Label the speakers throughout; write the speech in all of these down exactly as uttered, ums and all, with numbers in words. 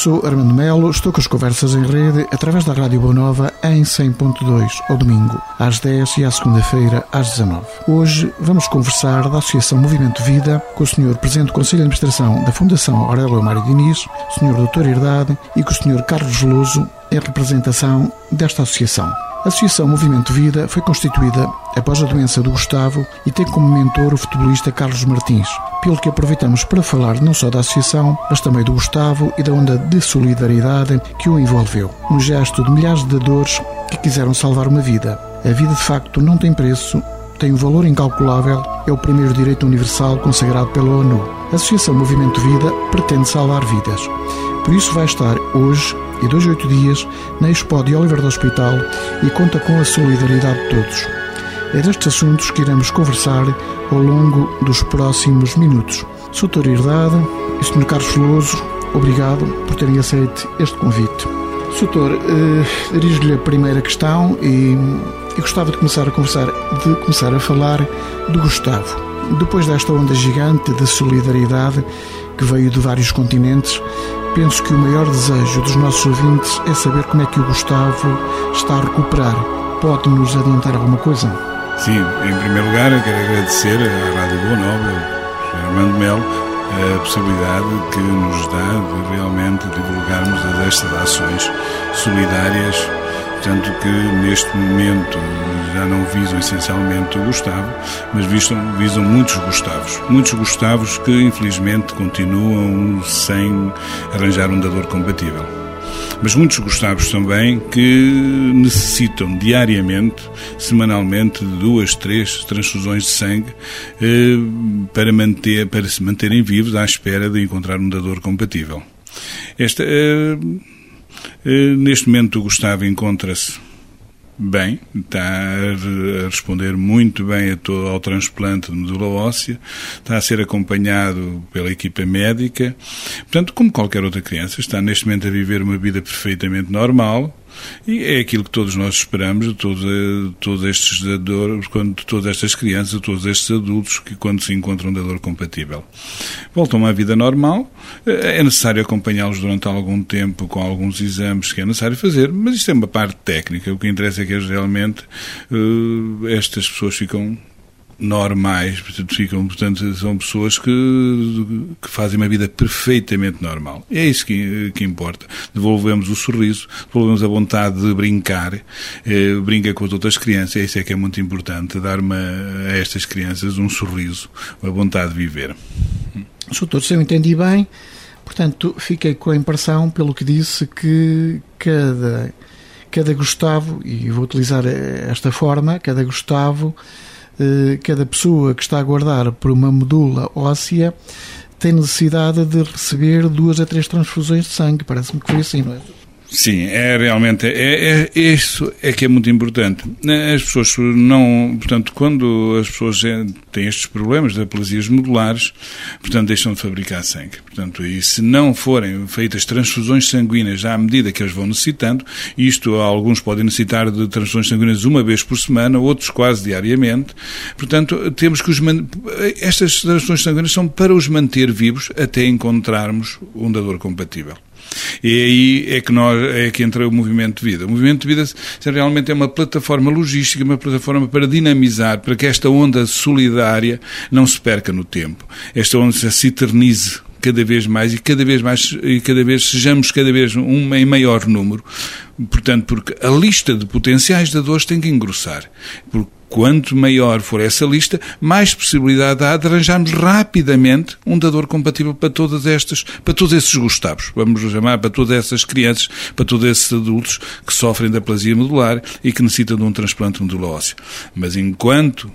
Speaker 1: sou Armando Melo, estou com as conversas em rede através da Rádio Boa Nova em cem ponto dois, ao domingo, às dez e à segunda-feira, às dezanove. Hoje vamos conversar da Associação Movimento Vida com o senhor Presidente do Conselho de Administração da Fundação Aurélio Mário Diniz, o senhor doutor Herdade e com o senhor Carlos Veloso em representação desta associação. A Associação Movimento Vida foi constituída após a doença do Gustavo e tem como mentor o futebolista Carlos Martins, pelo que aproveitamos para falar não só da associação, mas também do Gustavo e da onda de solidariedade que o envolveu. Um gesto de milhares de dadores que quiseram salvar uma vida. A vida de facto não tem preço, tem um valor incalculável, é o primeiro direito universal consagrado pela ONU. A Associação Movimento Vida pretende salvar vidas. Por isso vai estar hoje e dois a oito dias na Expo de Oliver do Hospital e conta com a solidariedade de todos. É destes assuntos que iremos conversar ao longo dos próximos minutos. doutor Herdade e senhor Carlos Veloso, obrigado por terem aceito este convite. doutor, eh, dirijo-lhe a primeira questão e, e gostava de começar a conversar, de começar a falar do Gustavo. Depois desta onda gigante de solidariedade que veio de vários continentes, penso que o maior desejo dos nossos ouvintes é saber como é que o Gustavo está a recuperar. Pode-nos adiantar alguma coisa?
Speaker 2: Sim, em primeiro lugar eu quero agradecer à Rádio Boa Nova, ao senhor Armando Melo, a possibilidade que nos dá de realmente divulgarmos estas ações solidárias, tanto que neste momento já não visam essencialmente o Gustavo, mas visam, visam muitos Gustavos. Muitos Gustavos que infelizmente continuam sem arranjar um dador compatível. Mas muitos Gustavos também que necessitam diariamente, semanalmente, de duas, três transfusões de sangue eh, para, manter, para se manterem vivos à espera de encontrar um dador compatível. Esta... Eh, Neste momento o Gustavo encontra-se bem, está a responder muito bem a todo, ao transplante de medula óssea, está a ser acompanhado pela equipa médica, portanto, como qualquer outra criança, está neste momento a viver uma vida perfeitamente normal. E é aquilo que todos nós esperamos de todos, todos estes dadores, quando todas estas crianças, todos estes adultos que quando se encontram um dador compatível voltam à vida normal. É necessário acompanhá-los durante algum tempo com alguns exames que é necessário fazer, mas isto é uma parte técnica. O que interessa é que realmente uh, estas pessoas ficam normais, portanto, ficam, portanto, são pessoas que, que fazem uma vida perfeitamente normal. É isso que, que importa. Devolvemos o sorriso, devolvemos a vontade de brincar, eh, brinca com as outras crianças, isso é que é muito importante, dar uma, a estas crianças um sorriso, a vontade de viver.
Speaker 1: doutor, se eu entendi bem, portanto, fiquei com a impressão, pelo que disse, que cada, cada Gustavo, e vou utilizar esta forma, cada Gustavo, cada pessoa que está a aguardar por uma medula óssea tem necessidade de receber duas a três transfusões de sangue. Parece-me que foi assim, não é?
Speaker 2: Sim, é realmente, é, é, isso é que é muito importante. As pessoas não, portanto, quando as pessoas têm estes problemas de aplasias medulares, portanto, deixam de fabricar sangue. Portanto, e se não forem feitas transfusões sanguíneas à medida que eles vão necessitando, isto alguns podem necessitar de transfusões sanguíneas uma vez por semana, outros quase diariamente, portanto, temos que os man... estas transfusões sanguíneas são para os manter vivos até encontrarmos um dador compatível. E aí é que, nós, é que entra o Movimento de Vida. O Movimento de Vida realmente é uma plataforma logística, uma plataforma para dinamizar, para que esta onda solidária não se perca no tempo. Esta onda se eternize cada vez mais e cada vez mais e cada vez sejamos cada vez um em maior número. Portanto, porque a lista de potenciais dadores tem que engrossar. Porque quanto maior for essa lista, mais possibilidade há de arranjarmos rapidamente um dador compatível para todas estas, para todos esses Gustavos, vamos chamar, para todas essas crianças, para todos esses adultos que sofrem de aplasia medular e que necessitam de um transplante de medula óssea. Mas enquanto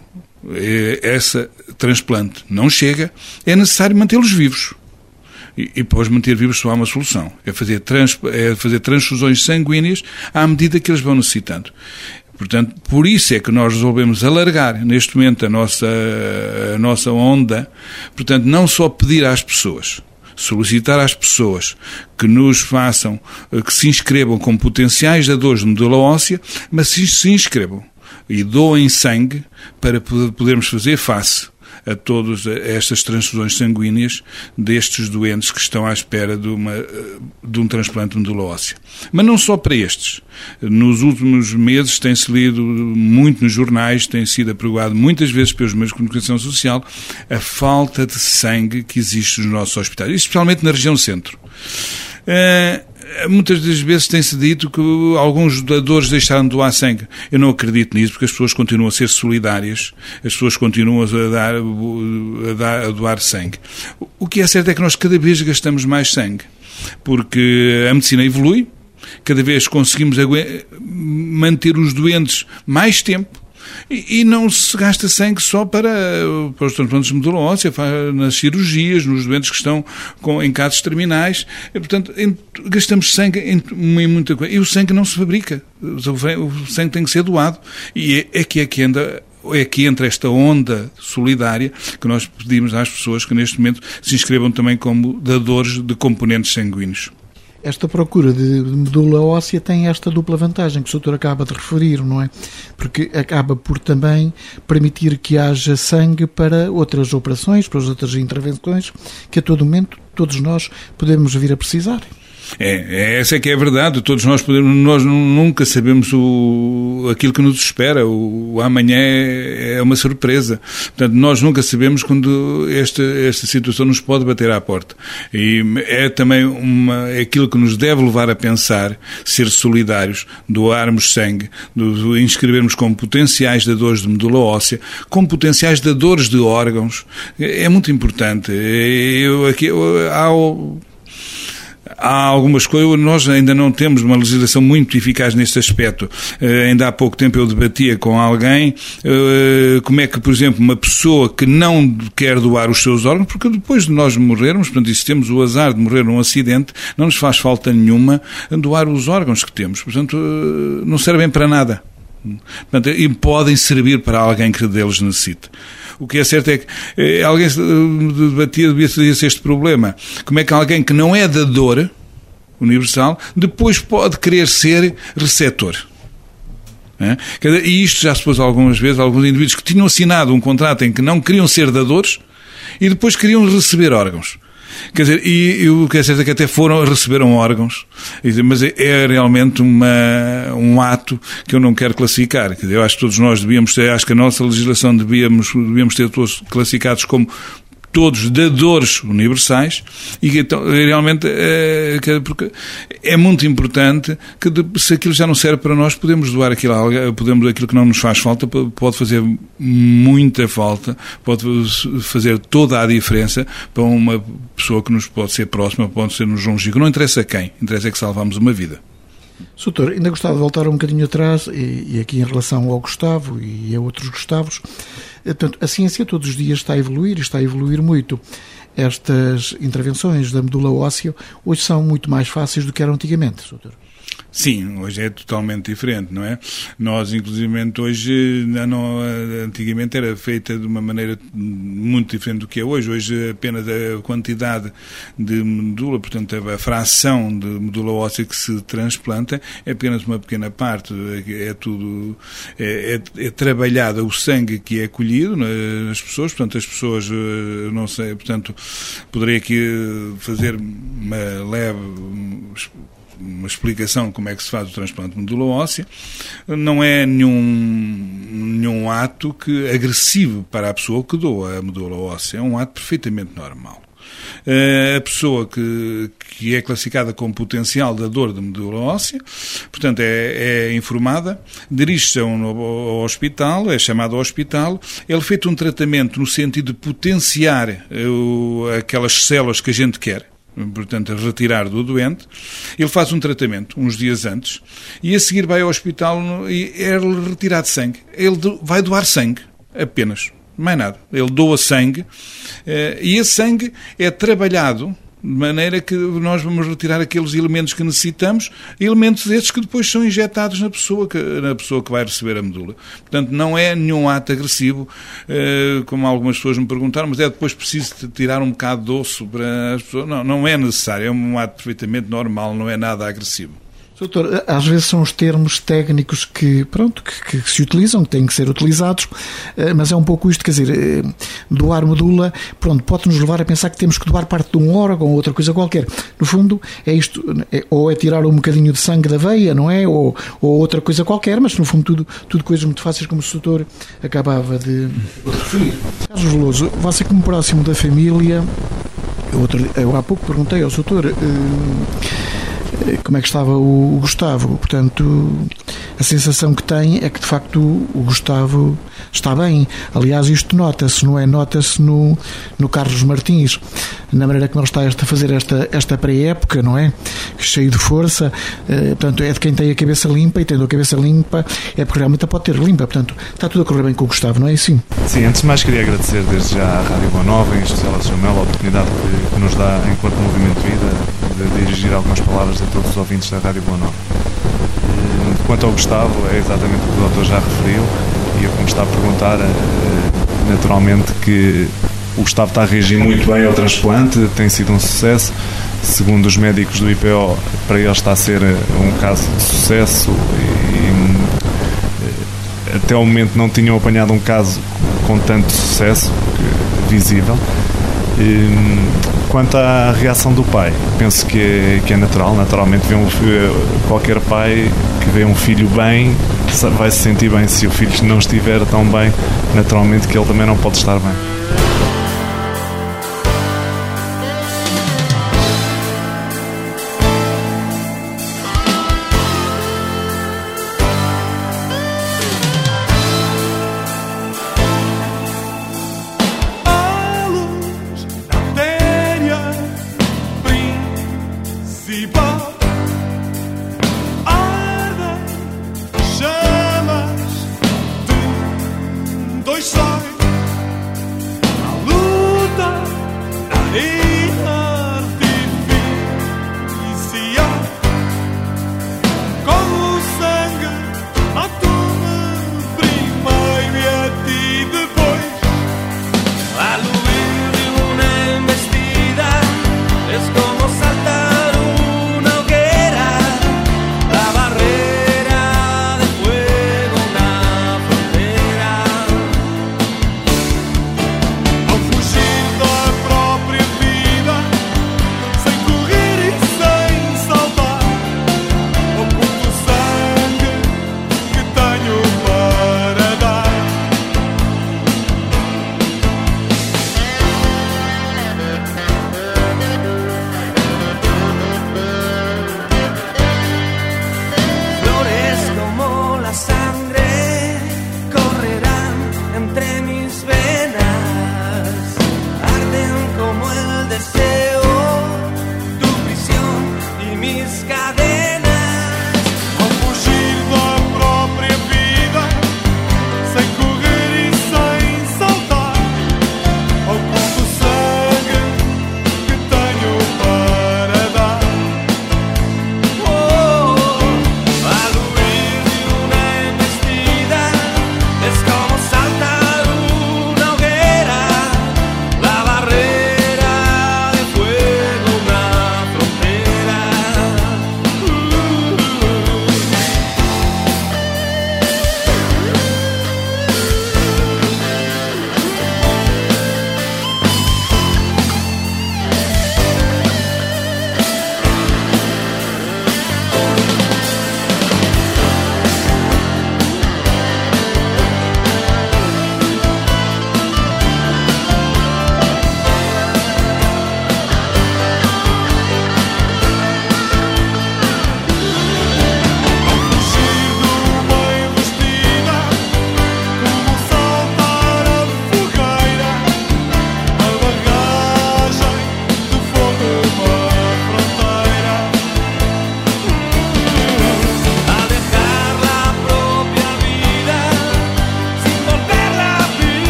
Speaker 2: esse transplante não chega, é necessário mantê-los vivos. E, e para os manter vivos só há uma solução, é fazer, trans, é fazer transfusões sanguíneas à medida que eles vão necessitando. Portanto, por isso é que nós resolvemos alargar neste momento a nossa, a nossa onda, portanto, não só pedir às pessoas, solicitar às pessoas que nos façam, que se inscrevam como potenciais dadores de medula óssea, mas se, se inscrevam e doem sangue para podermos fazer face a todas estas transfusões sanguíneas destes doentes que estão à espera de, uma, de um transplante de medula óssea. Mas não só para estes. Nos últimos meses tem-se lido muito nos jornais, tem sido apregoado muitas vezes pelos meios de comunicação social a falta de sangue que existe nos nossos hospitais, especialmente na região centro. Uh, muitas das vezes tem-se dito que alguns doadores deixaram de doar sangue. Eu não acredito nisso, porque as pessoas continuam a ser solidárias, as pessoas continuam a, dar, a, dar, a doar sangue. O que é certo é que nós cada vez gastamos mais sangue, porque a medicina evolui, cada vez conseguimos manter os doentes mais tempo, e não se gasta sangue só para, para os transplantes de medula óssea, nas cirurgias, nos doentes que estão com, em casos terminais. E, portanto, em, gastamos sangue em, em muita coisa. E o sangue não se fabrica. O sangue tem que ser doado. E é, é que é que anda... É que entre esta onda solidária que nós pedimos às pessoas que neste momento se inscrevam também como dadores de componentes sanguíneos.
Speaker 1: Esta procura de medula óssea tem esta dupla vantagem que o doutor acaba de referir, não é? Porque acaba por também permitir que haja sangue para outras operações, para as outras intervenções, que a todo momento todos nós podemos vir a precisar.
Speaker 2: É, essa é que é a verdade. Todos nós podemos, nós nunca sabemos o, aquilo que nos espera. O, o amanhã é, é uma surpresa. Portanto, nós nunca sabemos quando esta, esta situação nos pode bater à porta. E é também uma, é aquilo que nos deve levar a pensar, ser solidários, doarmos sangue, do, inscrevermos como potenciais dadores de medula óssea, como potenciais dadores de órgãos. É, é muito importante. Eu, aqui, eu, há o, Há algumas coisas, nós ainda não temos uma legislação muito eficaz neste aspecto. Uh, ainda há pouco tempo eu debatia com alguém uh, como é que, por exemplo, uma pessoa que não quer doar os seus órgãos, porque depois de nós morrermos, portanto, se temos o azar de morrer num acidente, não nos faz falta nenhuma doar os órgãos que temos. Portanto, uh, não servem para nada. Portanto, e podem servir para alguém que deles necessite. O que é certo é que eh, alguém debatia, devia ser este problema. Como é que alguém que não é dador universal depois pode querer ser receptor? É? E isto já se pôs algumas vezes, alguns indivíduos que tinham assinado um contrato em que não queriam ser dadores e depois queriam receber órgãos. Quer dizer, e, e o que é certo é que até foram, receberam órgãos, mas é, é realmente uma, um ato que eu não quero classificar. Quer dizer, eu acho que todos nós devíamos ter, acho que a nossa legislação devíamos, devíamos ter todos classificados como todos dadores universais, e então, realmente é, porque é muito importante que se aquilo já não serve para nós, podemos doar aquilo, podemos, aquilo que não nos faz falta, pode fazer muita falta, pode fazer toda a diferença para uma pessoa que nos pode ser próxima, pode ser nos longínquo. Não interessa quem, interessa que salvamos uma vida.
Speaker 1: Doutor, ainda gostava de voltar um bocadinho atrás, e, e aqui em relação ao Gustavo e a outros Gustavos. Portanto, a ciência todos os dias está a evoluir, e está a evoluir muito. Estas intervenções da medula óssea hoje são muito mais fáceis do que eram antigamente, doutor.
Speaker 2: Sim, hoje é totalmente diferente, não é? Nós, inclusivamente, hoje, não, antigamente era feita de uma maneira muito diferente do que é hoje. Hoje apenas a quantidade de medula, portanto a fração de medula óssea que se transplanta é apenas uma pequena parte. É tudo, é, é, é trabalhado o sangue que é colhido nas pessoas, portanto as pessoas, não sei, portanto, poderia aqui fazer uma leve uma explicação de como é que se faz o transplante de medula óssea. Não é nenhum, nenhum ato que, agressivo para a pessoa que doa a medula óssea. É um ato perfeitamente normal. A pessoa que, que é classificada como potencial dador de medula óssea, portanto, é, é informada, dirige-se ao, ao hospital, é chamado ao hospital, é feito um tratamento no sentido de potenciar o, aquelas células que a gente quer, portanto, a retirar do doente. Ele faz um tratamento uns dias antes e a seguir vai ao hospital e é retirado sangue. Ele vai doar sangue, apenas, mais nada. Ele doa sangue e esse sangue é trabalhado de maneira que nós vamos retirar aqueles elementos que necessitamos, elementos estes que depois são injetados na pessoa que, na pessoa que vai receber a medula. Portanto, não é nenhum ato agressivo, como algumas pessoas me perguntaram, mas é depois preciso tirar um bocado de osso para as pessoas. Não, não é necessário, é um ato perfeitamente normal, não é nada agressivo.
Speaker 1: Doutor, às vezes são os termos técnicos que, pronto, que, que se utilizam, que têm que ser utilizados, mas é um pouco isto, quer dizer, doar medula, pronto, pode-nos levar a pensar que temos que doar parte de um órgão ou outra coisa qualquer. No fundo, é isto, é, ou é tirar um bocadinho de sangue da veia, não é? Ou, ou outra coisa qualquer, mas no fundo tudo, tudo coisas muito fáceis, como o doutor acabava de referir. Carlos Veloso, você como próximo da família, eu, outro, eu há pouco perguntei ao doutor como é que estava o Gustavo, portanto a sensação que tem é que de facto o Gustavo está bem. Aliás, isto nota-se, não é? Nota-se no, no Carlos Martins, na maneira que ele está a fazer esta, esta pré-época, não é? Cheio de força, eh, portanto é de quem tem a cabeça limpa, e tendo a cabeça limpa é porque realmente a pode ter limpa, portanto está tudo a correr bem com o Gustavo, não é assim?
Speaker 3: Sim, antes de mais queria agradecer desde já à Rádio Boa Nova, em especial ao senhor Melo, a oportunidade que, que nos dá enquanto Movimento Vida de dirigir algumas palavras a todos os ouvintes da Rádio Boa Nova. Quanto ao Gustavo, é exatamente o que o doutor já referiu, e eu, como está a perguntar, naturalmente que o Gustavo está a reagir muito bem ao transplante, tem sido um sucesso. Segundo os médicos do I P O, para ele está a ser um caso de sucesso, e até ao momento não tinham apanhado um caso com tanto sucesso visível. Quanto à reação do pai, penso que é, que é natural, naturalmente vê um, qualquer pai que vê um filho bem vai se sentir bem. Se o filho não estiver tão bem, naturalmente que ele também não pode estar bem.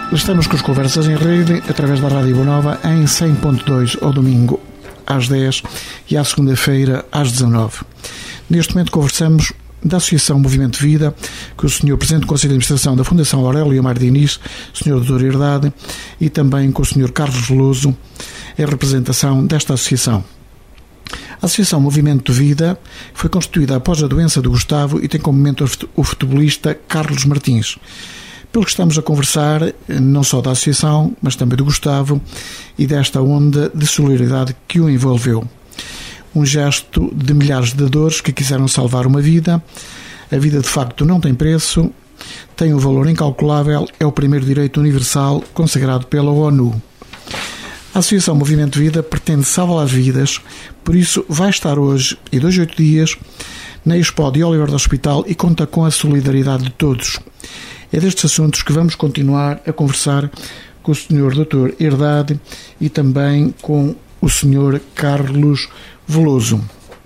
Speaker 1: Estamos com as conversas em rede através da Rádio Boa Nova em cem ponto dois ao domingo às dez e à segunda-feira às dezanove. Neste momento conversamos da Associação Movimento Vida com o senhor Presidente do Conselho de Administração da Fundação Aurélio Amar Diniz, senhor doutor Herdade, e também com o senhor Carlos Veloso, em representação desta associação. A Associação Movimento Vida foi constituída após a doença do Gustavo e tem como mentor o futebolista Carlos Martins. Pelo que estamos a conversar, não só da associação, mas também do Gustavo e desta onda de solidariedade que o envolveu. Um gesto de milhares de dores que quiseram salvar uma vida. A vida de facto não tem preço, tem um valor incalculável, é o primeiro direito universal consagrado pela ONU. A Associação Movimento Vida pretende salvar vidas, por isso vai estar hoje e dois, oito dias na Expo de Oliver do Hospital e conta com a solidariedade de todos. É destes assuntos que vamos continuar a conversar com o senhor doutor Herdade e também com o senhor Carlos Veloso.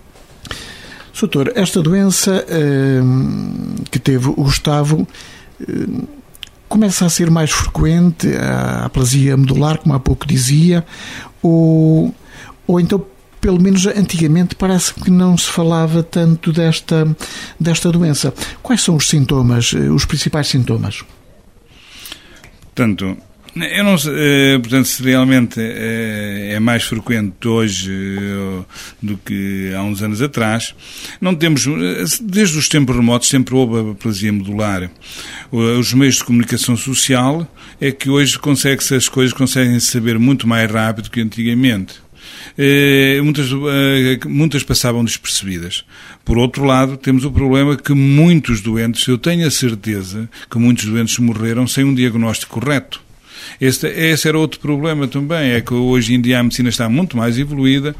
Speaker 1: Doutor, esta doença eh, que teve o Gustavo eh, começa a ser mais frequente, a aplasia medular, como há pouco dizia, ou, ou então, pelo menos antigamente, parece que não se falava tanto desta, desta doença. Quais são os sintomas, os principais sintomas?
Speaker 2: Portanto, eu não sei, portanto, se realmente é mais frequente hoje do que há uns anos atrás, não temos, desde os tempos remotos sempre houve a aplasia medular. Os meios de comunicação social é que hoje consegue-se, as coisas conseguem-se saber muito mais rápido que antigamente. Muitas, muitas passavam despercebidas. Por outro lado, temos o problema que muitos doentes, eu tenho a certeza que muitos doentes morreram sem um diagnóstico correto. Este, esse era outro problema também, é que hoje em dia a medicina está muito mais evoluída.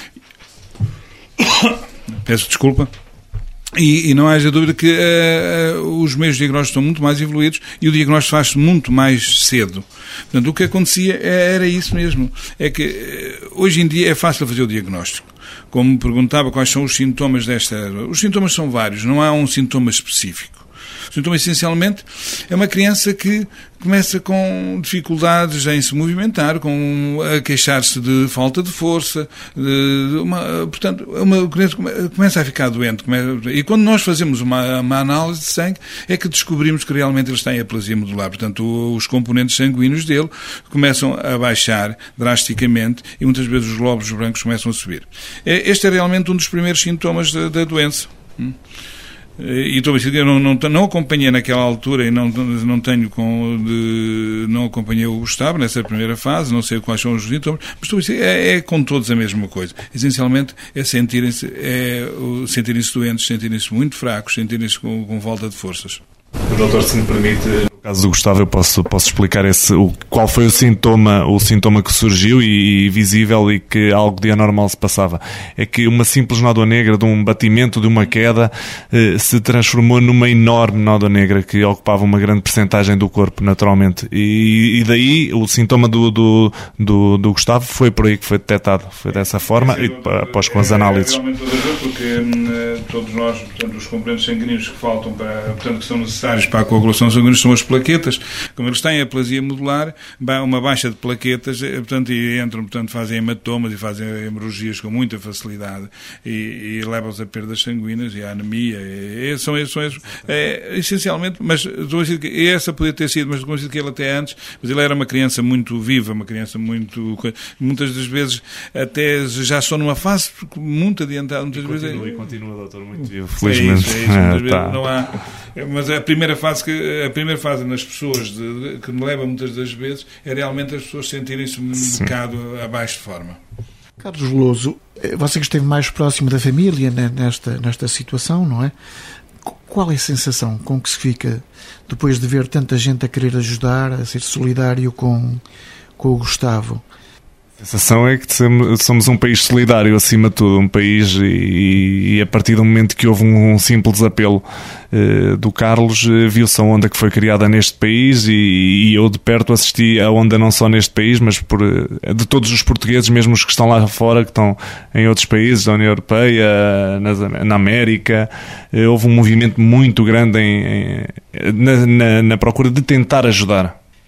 Speaker 2: Peço desculpa. E, e não haja dúvida que uh, os meios de diagnóstico estão muito mais evoluídos e o diagnóstico faz-se muito mais cedo. Portanto, o que acontecia era isso mesmo. É que uh, hoje em dia é fácil fazer o diagnóstico. Como me perguntava quais são os sintomas desta... Os sintomas são vários, não há um sintoma específico. O sintoma, essencialmente, é uma criança que começa com dificuldades em se movimentar, com a queixar-se de falta de força, de uma, portanto, uma criança começa a ficar doente. E quando nós fazemos uma, uma análise de sangue, é que descobrimos que realmente ele está em aplasia medular. Portanto, os componentes sanguíneos dele começam a baixar drasticamente e muitas vezes os glóbulos brancos começam a subir. Este é realmente um dos primeiros sintomas da, da doença. E estou a dizer que eu não, não, não acompanhei naquela altura e não, não tenho com, de, não acompanhei o Gustavo nessa primeira fase, não sei quais são os sintomas, mas estou a dizer, é, é com todos a mesma coisa. Essencialmente é sentirem-se é, sentirem-se doentes, sentirem-se muito fracos, sentirem-se com, com falta de forças.
Speaker 3: Doutor, se me permite, no caso do Gustavo, eu posso, posso explicar esse, o, qual foi o sintoma, o sintoma que surgiu e, e visível e que algo de anormal se passava. É que uma simples nódoa negra de um batimento, de uma queda, eh, se transformou numa enorme nódoa negra que ocupava uma grande percentagem do corpo, naturalmente. E, e daí o sintoma do, do, do, do Gustavo foi por aí que foi detectado. Foi dessa forma, e após com as análises.
Speaker 2: É, realmente porque todos nós, portanto, os componentes sanguíneos que faltam para, portanto, que são necessários para a coagulação sanguínea são as plaquetas. Como eles têm a aplasia medular, uma baixa de plaquetas, portanto, e entram, portanto, fazem hematomas e fazem hemorragias com muita facilidade e, e levam-os a perdas sanguíneas e a anemia. E, são esses, são esses é, essencialmente, mas estou a dizer que essa podia ter sido, mas estou a dizer que ele até antes, mas ele era uma criança muito viva, uma criança muito, muitas das vezes até já só numa fase muito adiantada. Muitas
Speaker 3: e
Speaker 2: vezes
Speaker 3: continua, é, e continua, doutor, muito vivo,
Speaker 2: felizmente. É isso, é isso, muitas
Speaker 3: é,
Speaker 2: vezes
Speaker 3: tá.
Speaker 2: não há, mas a primeira fase que a primeira fase nas pessoas de, que me leva muitas das vezes é realmente as pessoas sentirem-se um Sim. bocado abaixo de forma.
Speaker 1: Carlos Veloso, você que esteve mais próximo da família nesta, nesta situação, não é? Qual é a sensação com que se fica depois de ver tanta gente a querer ajudar, a ser solidário com, com o Gustavo?
Speaker 3: A sensação é que somos um país solidário, acima de tudo, um país, e, e a partir do momento que houve um, um simples apelo uh, do Carlos, uh, viu-se a onda que foi criada neste país, e, e eu de perto assisti a onda não só neste país, mas por, uh, de todos os portugueses, mesmo os que estão lá fora, que estão em outros países da União Europeia, na, na América. Uh, houve um movimento muito grande em, em, na, na, na procura de tentar ajudar.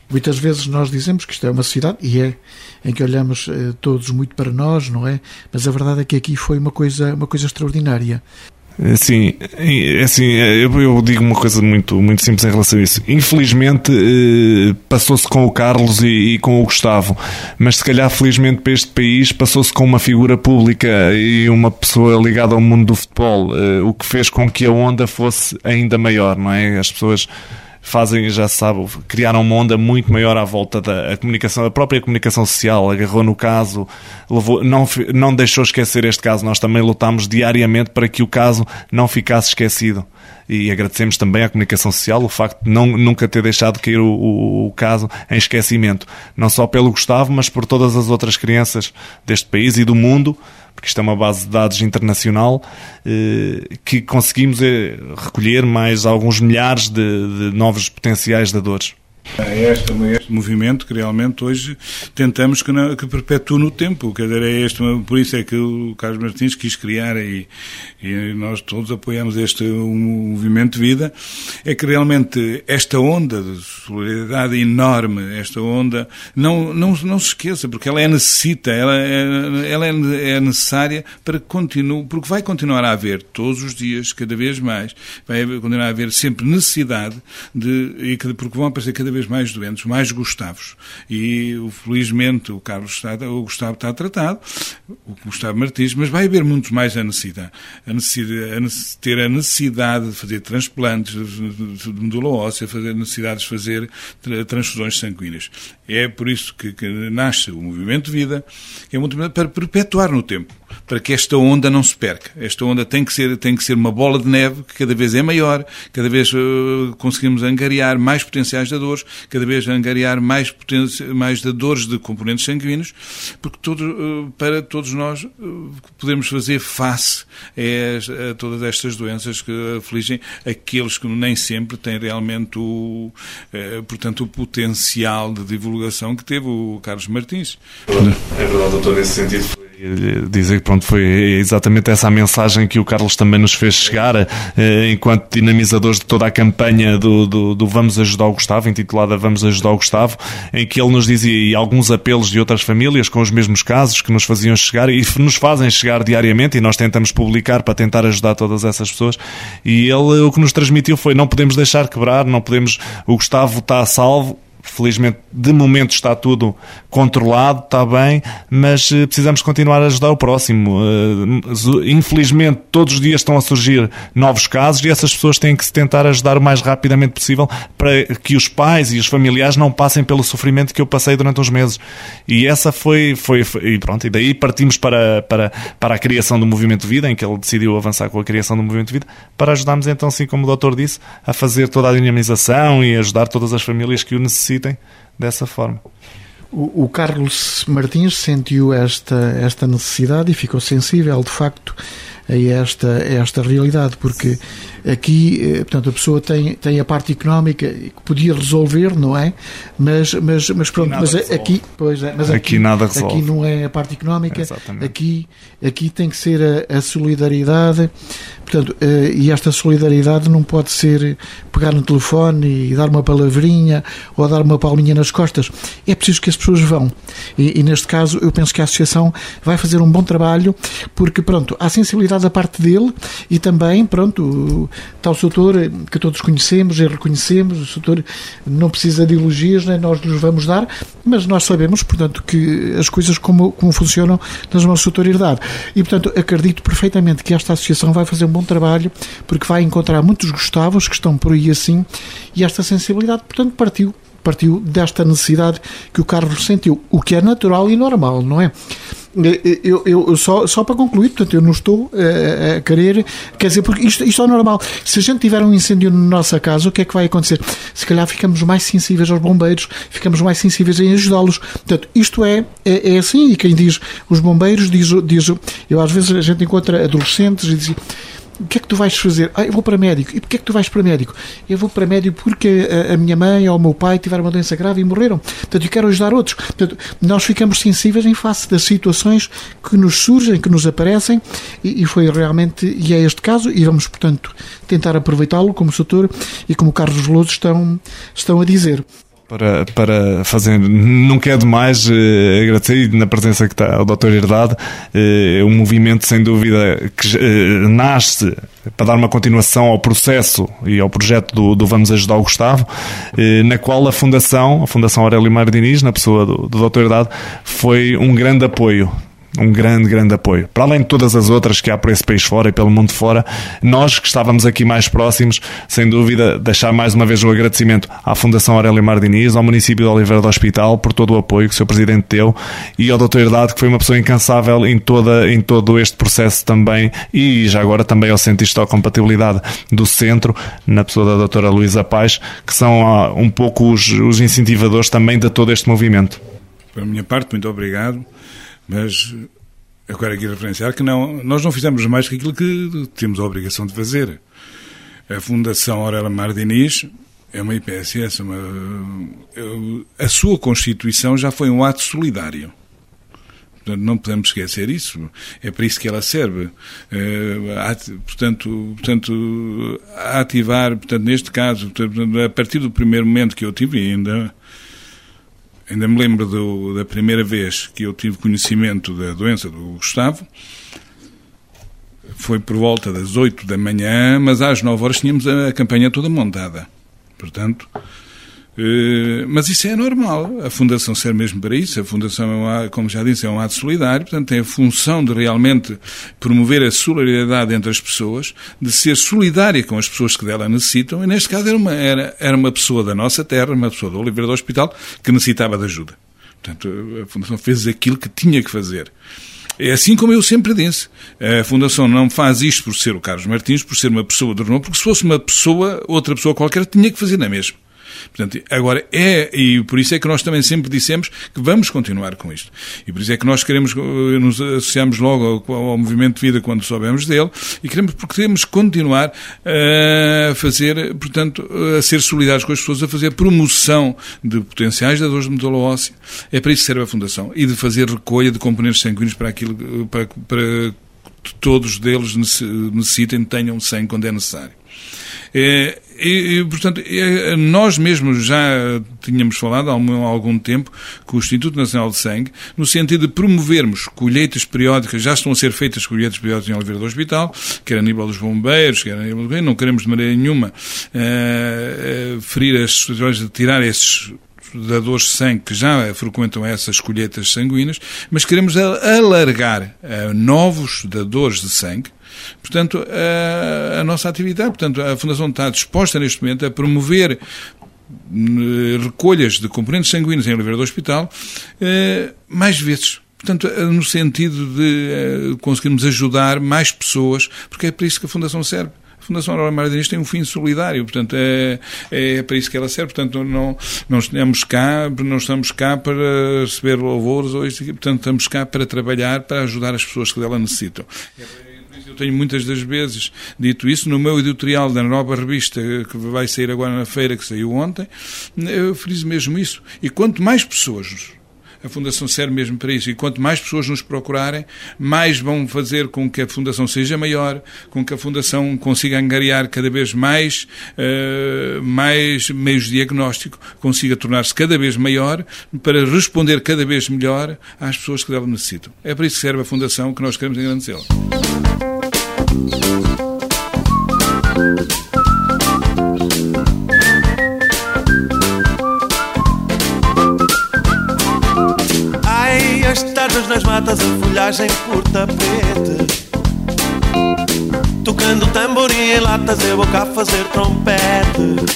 Speaker 1: Muitas vezes nós dizemos que isto é uma cidade, e é, em que olhamos uh, todos muito para nós, não é? Mas a verdade é que aqui foi uma coisa, uma coisa extraordinária.
Speaker 3: Sim, assim, eu digo uma coisa muito, muito simples em relação a isso. Infelizmente passou-se com o Carlos e com o Gustavo, mas se calhar felizmente para este país passou-se com uma figura pública e uma pessoa ligada ao mundo do futebol, o que fez com que a onda fosse ainda maior, não é? As pessoas fazem, já se sabe, criaram uma onda muito maior à volta da a comunicação, a própria comunicação social, agarrou no caso, levou, não, não deixou esquecer este caso. Nós também lutámos diariamente para que o caso não ficasse esquecido. E agradecemos também à comunicação social o facto de não, nunca ter deixado cair o, o, o caso em esquecimento. Não só pelo Gustavo, mas por todas as outras crianças deste país e do mundo, porque isto é uma base de dados internacional, eh, que conseguimos eh, recolher mais alguns milhares de, de novos potenciais dadores.
Speaker 2: É este, este movimento que realmente hoje tentamos que, não, que perpetue no tempo. Quer dizer, é este, por isso é que o Carlos Martins quis criar e, e nós todos apoiamos este um movimento de vida. É que realmente esta onda de solidariedade enorme, esta onda, não, não, não se esqueça, porque ela é necessita, ela, é, ela é, é necessária para que continue, porque vai continuar a haver todos os dias, cada vez mais, vai continuar a haver sempre necessidade de, e que, porque vão aparecer cada vez mais doentes, mais Gustavos. E, felizmente, o Carlos está, o Gustavo está tratado, o Gustavo Martins, mas vai haver muitos mais a necessidade. A necessidade, a necessidade ter a necessidade de fazer transplantes de medula óssea, fazer necessidades de fazer transfusões sanguíneas. É por isso que, que nasce o Movimento de Vida, que é um movimento para perpetuar no tempo, para que esta onda não se perca. Esta onda tem que ser, tem que ser uma bola de neve que cada vez é maior, cada vez uh, conseguimos angariar mais potenciais dadores, cada vez angariar mais, poten- mais dadores de componentes sanguíneos, porque todo, uh, para todos nós uh, podemos fazer face a, a todas estas doenças que afligem aqueles que nem sempre têm realmente o, uh, portanto, o potencial de divulgação que teve o Carlos Martins.
Speaker 3: É verdade, doutor, nesse sentido. Dizer que pronto, foi exatamente essa a mensagem que o Carlos também nos fez chegar, eh, enquanto dinamizadores de toda a campanha do, do, do Vamos Ajudar o Gustavo, intitulada Vamos Ajudar o Gustavo, em que ele nos dizia e alguns apelos de outras famílias com os mesmos casos que nos faziam chegar e nos fazem chegar diariamente, e nós tentamos publicar para tentar ajudar todas essas pessoas. E ele o que nos transmitiu foi: não podemos deixar quebrar, não podemos, o Gustavo está a salvo. Felizmente, de momento está tudo controlado, está bem, mas uh, precisamos continuar a ajudar o próximo. Uh, infelizmente, todos os dias estão a surgir novos casos e essas pessoas têm que se tentar ajudar o mais rapidamente possível para que os pais e os familiares não passem pelo sofrimento que eu passei durante uns meses. E essa foi, foi, foi e pronto, e daí partimos para, para, para a criação do Movimento de Vida, em que ele decidiu avançar com a criação do Movimento de Vida, para ajudarmos então, assim como o doutor disse, a fazer toda a dinamização e ajudar todas as famílias que o necessitem dessa forma.
Speaker 1: O, o Carlos Martins sentiu esta, esta necessidade e ficou sensível, de facto, a esta, a esta realidade, porque aqui, portanto, a pessoa tem, tem a parte económica que podia resolver, não é? Mas, mas, mas pronto, mas aqui, pois é, mas
Speaker 3: aqui,
Speaker 1: aqui
Speaker 3: nada resolve.
Speaker 1: Aqui não é a parte económica,
Speaker 3: Exatamente.
Speaker 1: aqui, aqui tem que ser a, a solidariedade, portanto, e esta solidariedade não pode ser pegar no telefone e dar uma palavrinha ou dar uma palminha nas costas. É preciso que as pessoas vão. E, e neste caso, eu penso que a Associação vai fazer um bom trabalho, porque, pronto, há sensibilidade da parte dele e também, pronto, está o doutor que todos conhecemos e reconhecemos, o doutor não precisa de elogios, né? Nós lhes vamos dar, mas nós sabemos, portanto, que as coisas como, como funcionam nas mãos do doutor Herdade. E, portanto, acredito perfeitamente que esta Associação vai fazer um bom trabalho, porque vai encontrar muitos Gustavos que estão por aí assim, e esta sensibilidade, portanto, partiu partiu desta necessidade que o Carlos sentiu, o que é natural e normal, não é? Eu, eu, só, só para concluir, portanto, eu não estou a, a querer, quer dizer, porque isto, isto é normal. Se a gente tiver um incêndio na nossa casa, o que é que vai acontecer? Se calhar ficamos mais sensíveis aos bombeiros, ficamos mais sensíveis em ajudá-los. Portanto, isto é, é, é assim, e quem diz os bombeiros, diz, diz, eu às vezes a gente encontra adolescentes e diz: o que é que tu vais fazer? Ah, eu vou para médico. E porquê é que tu vais para médico? Eu vou para médico porque a, a minha mãe ou o meu pai tiveram uma doença grave e morreram. Portanto, eu quero ajudar outros. Portanto, nós ficamos sensíveis em face das situações que nos surgem, que nos aparecem, e, e foi realmente, e é este caso, e vamos, portanto, tentar aproveitá-lo, como o doutor e como o Carlos Veloso estão, estão a dizer.
Speaker 3: Para, para fazer, nunca é demais uh, agradecer, e na presença que está o doutor Herdade, uh, um movimento sem dúvida que uh, nasce para dar uma continuação ao processo e ao projeto do, do Vamos Ajudar o Gustavo, uh, na qual a Fundação, a Fundação Aurélio Mário Diniz, na pessoa do, do doutor Herdade, foi um grande apoio. Um grande, grande apoio. Para além de todas as outras que há por esse país fora e pelo mundo fora, nós que estávamos aqui mais próximos, sem dúvida, deixar mais uma vez o agradecimento à Fundação Aurélio Mário Diniz, ao município de Oliveira do Hospital, por todo o apoio que o seu Presidente deu, e ao doutor Herdade, que foi uma pessoa incansável em, toda, em todo este processo também, e já agora também ao Centro de Histocompatibilidade do Centro, na pessoa da doutora Luísa Paz, que são uh, um pouco os, os incentivadores também de todo este movimento.
Speaker 2: Por minha parte, muito obrigado. Mas eu quero aqui referenciar que não, nós não fizemos mais que aquilo que temos a obrigação de fazer. A Fundação Aurélio Mário Diniz é uma I P S S, uma, a sua constituição já foi um ato solidário. Portanto, não podemos esquecer isso. É para isso que ela serve. Portanto, portanto a ativar, portanto, neste caso, portanto, a partir do primeiro momento que eu tive ainda... Ainda me lembro do, da primeira vez que eu tive conhecimento da doença do Gustavo. Foi por volta das oito da manhã, mas às nove horas tínhamos a campanha toda montada. Portanto, eh, mas isso é normal. A Fundação serve mesmo para isso. A Fundação, como já disse, é um ato solidário. Portanto, tem a função de realmente promover a solidariedade entre as pessoas, de ser solidária com as pessoas que dela necessitam. E neste caso era uma, era, era uma pessoa da nossa terra, uma pessoa do Oliveira do Hospital, que necessitava de ajuda. Portanto, a Fundação fez aquilo que tinha que fazer. É assim como eu sempre disse. A Fundação não faz isto por ser o Carlos Martins, por ser uma pessoa de renome, porque se fosse uma pessoa, outra pessoa qualquer, tinha que fazer na mesma. Portanto, agora é, e por isso é que nós também sempre dissemos que vamos continuar com isto. E por isso é que nós queremos, nos associamos logo ao, ao Movimento de Vida quando soubemos dele, e queremos, porque queremos continuar a fazer, portanto, a ser solidários com as pessoas, a fazer promoção de potenciais dadores de medula óssea. É para isso que serve a Fundação. E de fazer recolha de componentes sanguíneos para aquilo, para, para que todos deles necessitem, tenham sangue quando é necessário. É, e, portanto, é, nós mesmos já tínhamos falado há algum tempo com o Instituto Nacional de Sangue, no sentido de promovermos colheitas periódicas. Já estão a ser feitas colheitas periódicas em Oliveira do Hospital, quer a nível dos bombeiros, quer a nível do... Não queremos de maneira nenhuma uh, uh, ferir as situações de tirar esses dadores de sangue que já frequentam essas colheitas sanguíneas, mas queremos alargar a novos dadores de sangue. Portanto, a, a nossa atividade, portanto, a Fundação está disposta neste momento a promover recolhas de componentes sanguíneos em Oliveira do Hospital eh, mais vezes. Portanto, no sentido de eh, conseguirmos ajudar mais pessoas, porque é para isso que a Fundação serve. A Fundação Aurélio Mário Diniz tem um fim solidário, portanto, é, é para isso que ela serve. Portanto, não, não, estamos cá, não estamos cá para receber louvores, ou isso, portanto, estamos cá para trabalhar, para ajudar as pessoas que dela necessitam. Eu tenho muitas das vezes dito isso no meu editorial da nova revista que vai sair agora na feira, que saiu ontem, eu friso mesmo isso. E quanto mais pessoas, a Fundação serve mesmo para isso, e quanto mais pessoas nos procurarem, mais vão fazer com que a Fundação seja maior, com que a Fundação consiga angariar cada vez mais, uh, mais meios de diagnóstico, consiga tornar-se cada vez maior, para responder cada vez melhor às pessoas que dela necessitam. É para isso que serve a Fundação, que nós queremos engrandecê-la.
Speaker 4: Ai, as tardes nas matas, a folhagem por tapete, tocando tamborim em latas, eu boca a fazer trompete,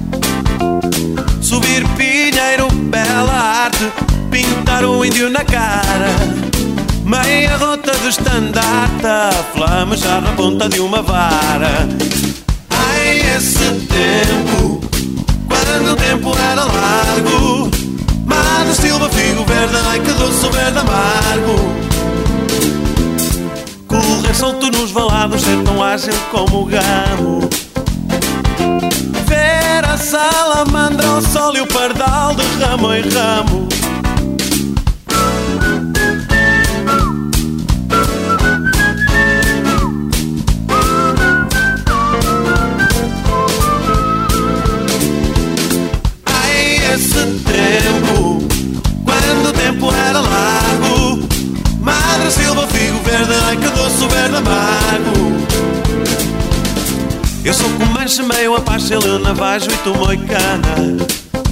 Speaker 4: subir pinheiro, bela arte, pintar o índio na cara, meia rota de estandarte, flamejar na ponta de uma vara. Ai, esse tempo, quando o tempo era largo, mar de Silva, figo verde, ai que doce o verde amargo. Correr solto nos valados, ser tão ágil como o gamo, ver a salamandra ao sol e o pardal de ramo em ramo. Esse manche meio a paz, ele navajo e tu moicana.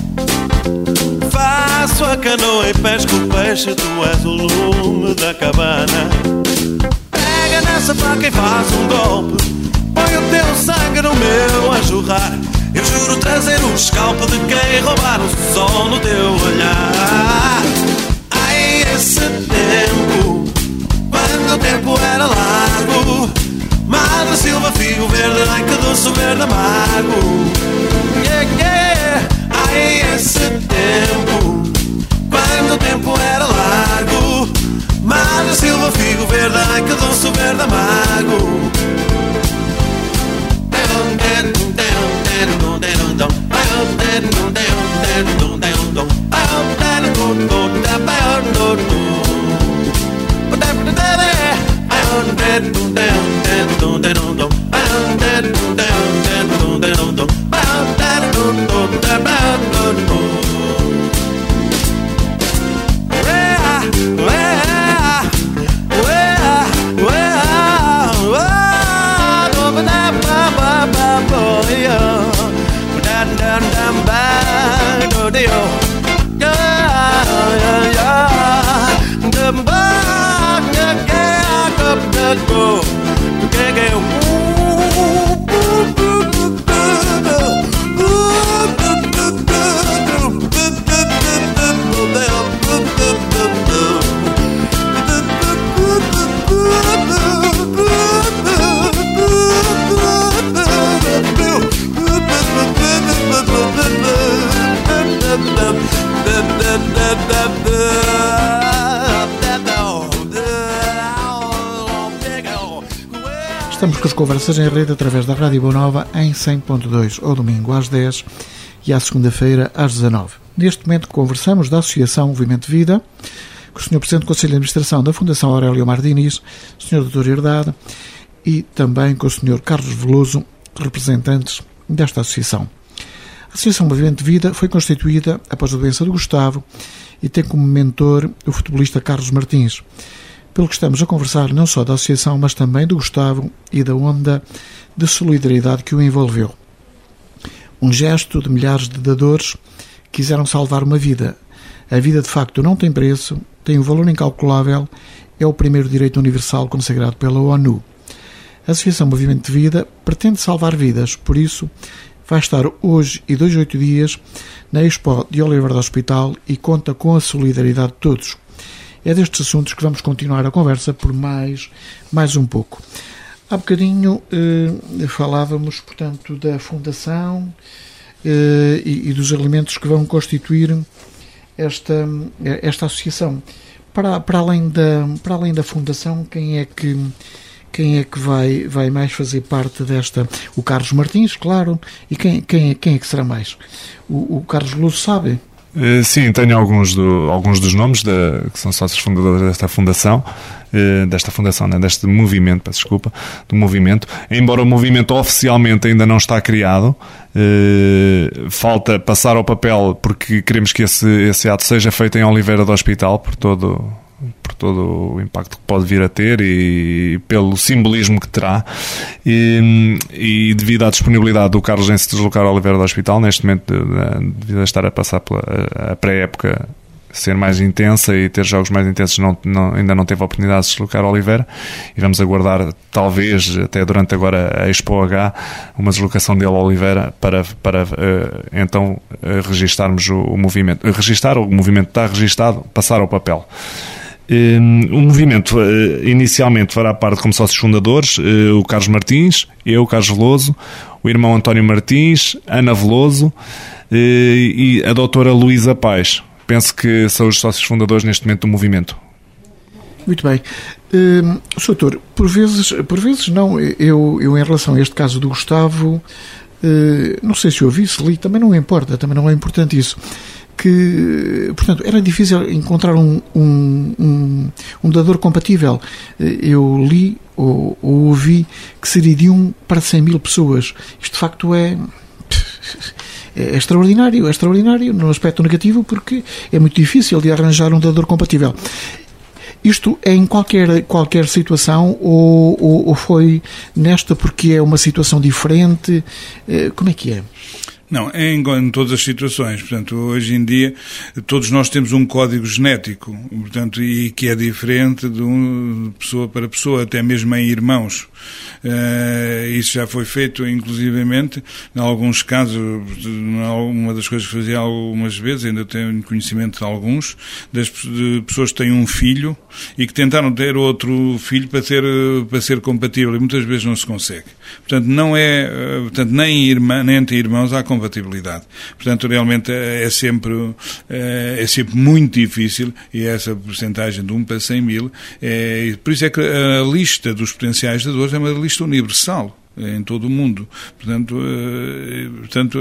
Speaker 4: Faço a canoa e pesco o peixe, tu és o lume da cabana. Pega nessa faca e faz um golpe, põe o teu sangue no meu a jorrar. Eu juro trazer o escalpo de quem roubar o sol no teu olhar. Ai, esse tempo, quando o tempo era largo, Madre Silva, figo verde, ai que doce verde amargo. Yeah, yeah. Ai, esse tempo, quando o tempo era largo, Madre Silva, figo verde, ai que doce verde amargo.
Speaker 1: Estamos com as conversas em rede através da Rádio Boa Nova em cem ponto dois, ao domingo às dez e à segunda-feira às dezanove. Neste momento conversamos da Associação Movimento Vida com o senhor Presidente do Conselho de Administração da Fundação Aurélio Mar Diniz, o senhor doutor Herdade, e também com o senhor Carlos Veloso, representantes desta associação. A Associação Movimento Vida foi constituída após a doença do Gustavo e tem como mentor o futebolista Carlos Martins, pelo que estamos a conversar não só da associação, mas também do Gustavo e da onda de solidariedade que o envolveu. Um gesto de milhares de dadores que quiseram salvar uma vida. A vida, de facto, não tem preço, tem um valor incalculável, é o primeiro direito universal consagrado pela ONU. A Associação Movimento de Vida pretende salvar vidas, por isso vai estar hoje e dois, oito dias na Expo de Oliveira do Hospital e conta com a solidariedade de todos. É destes assuntos que vamos continuar a conversa por mais, mais um pouco. Há bocadinho eh, falávamos, portanto, da Fundação eh, e, e dos elementos que vão constituir esta, esta associação. Para, para, além da, para além da Fundação, quem é que, quem é que vai, vai mais fazer parte desta? O Carlos Martins, claro, e quem, quem, quem é que será mais? O, o Carlos Veloso sabe?
Speaker 3: Uh, sim, tenho alguns, do, alguns dos nomes de, que são sócios fundadores desta fundação, uh, desta fundação, né, deste movimento, peço desculpa, do movimento. Embora o movimento oficialmente ainda não está criado, uh, falta passar ao papel porque queremos que esse, esse ato seja feito em Oliveira do Hospital, por todo, por todo o impacto que pode vir a ter e pelo simbolismo que terá. E, e devido à disponibilidade do Carlos em se deslocar ao Oliveira do Hospital, neste momento, devido a estar a passar pela a pré-época ser mais intensa e ter jogos mais intensos, não, não, ainda não teve a oportunidade de se deslocar ao Oliveira, e vamos aguardar, talvez, até durante agora a Expo H, uma deslocação dele ao Oliveira para, para uh, então uh, registarmos o, o movimento. Uh, registar, o movimento está registado, passar ao papel. Uh, o movimento uh, inicialmente fará parte como sócios fundadores uh, o Carlos Martins, eu, Carlos Veloso, o irmão António Martins, Ana Veloso uh, e a doutora Luísa Paes. Penso que são os sócios fundadores neste momento do movimento.
Speaker 1: Muito bem. Uh, doutor, por vezes, por vezes não, eu, eu em relação a este caso do Gustavo, uh, não sei se ouvi, se li, também não importa, também não é importante isso, que, portanto, era difícil encontrar um, um, um, um dador compatível. Eu li ou, ou ouvi que seria de um para cem mil pessoas. Isto de facto é... É extraordinário, é extraordinário no aspecto negativo, porque é muito difícil de arranjar um dador compatível. Isto é em qualquer, qualquer situação ou, ou, ou foi nesta porque é uma situação diferente? Como é que é?
Speaker 2: Não, é em, em todas as situações. Portanto, hoje em dia, todos nós temos um código genético, portanto, e que é diferente de um, pessoa para pessoa, até mesmo em irmãos. Uh, isso já foi feito, inclusivamente, em alguns casos, uma das coisas que fazia algumas vezes, ainda tenho conhecimento de alguns, das de pessoas que têm um filho e que tentaram ter outro filho para, ter, para ser compatível, e muitas vezes não se consegue. Portanto, não é, portanto, nem, irmã, nem entre irmãos há compatibilidade. Portanto, realmente é sempre, é sempre muito difícil, e essa porcentagem de um para cem mil, é, por isso é que a lista dos potenciais dadores é uma lista universal em todo o mundo. Portanto, portanto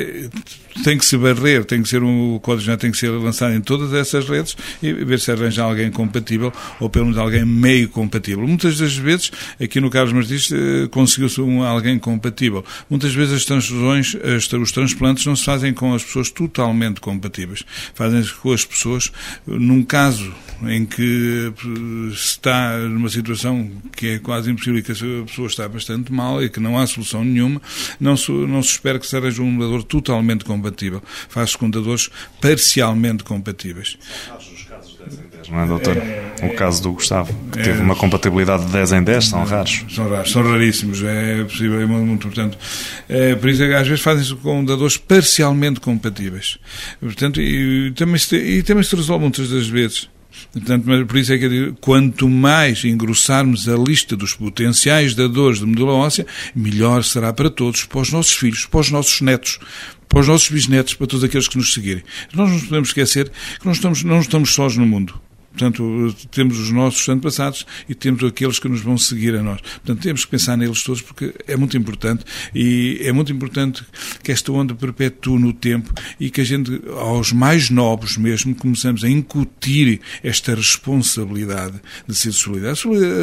Speaker 2: tem que se barrer, tem que ser um, o código já tem que ser lançado em todas essas redes e ver se arranja alguém compatível, ou pelo menos alguém meio compatível. Muitas das vezes, aqui no Carlos Martins, conseguiu-se um, alguém compatível. Muitas vezes as transfusões, as, os transplantes não se fazem com as pessoas totalmente compatíveis. Fazem-se com as pessoas, num caso em que se está numa situação que é quase impossível e que a pessoa está bastante mal e que não há solução nenhuma, não se, não se espera que se arranje um dador totalmente compatível. Faz-se com dadores parcialmente compatíveis.
Speaker 3: Não é, doutor? O caso do Gustavo, que teve uma compatibilidade de dez em dez, são raros.
Speaker 2: São raros, são raríssimos, é possível, é muito importante. É, por isso, às vezes, fazem-se com dadores parcialmente compatíveis. Portanto, e também se, e também se resolve muitas das vezes. Portanto, mas por isso é que eu digo, quanto mais engrossarmos a lista dos potenciais dadores de medula óssea, melhor será para todos, para os nossos filhos, para os nossos netos, para os nossos bisnetos, para todos aqueles que nos seguirem. Nós não podemos esquecer que não estamos, não estamos sós no mundo. Portanto, temos os nossos antepassados e temos aqueles que nos vão seguir a nós. Portanto, temos que pensar neles todos porque é muito importante, e é muito importante que esta onda perpetue no tempo e que a gente, aos mais novos mesmo, começamos a incutir esta responsabilidade de ser solidário.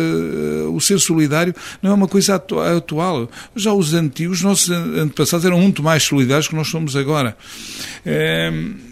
Speaker 2: O ser solidário não é uma coisa atual. Já os antigos, os nossos antepassados eram muito mais solidários que nós somos agora. É...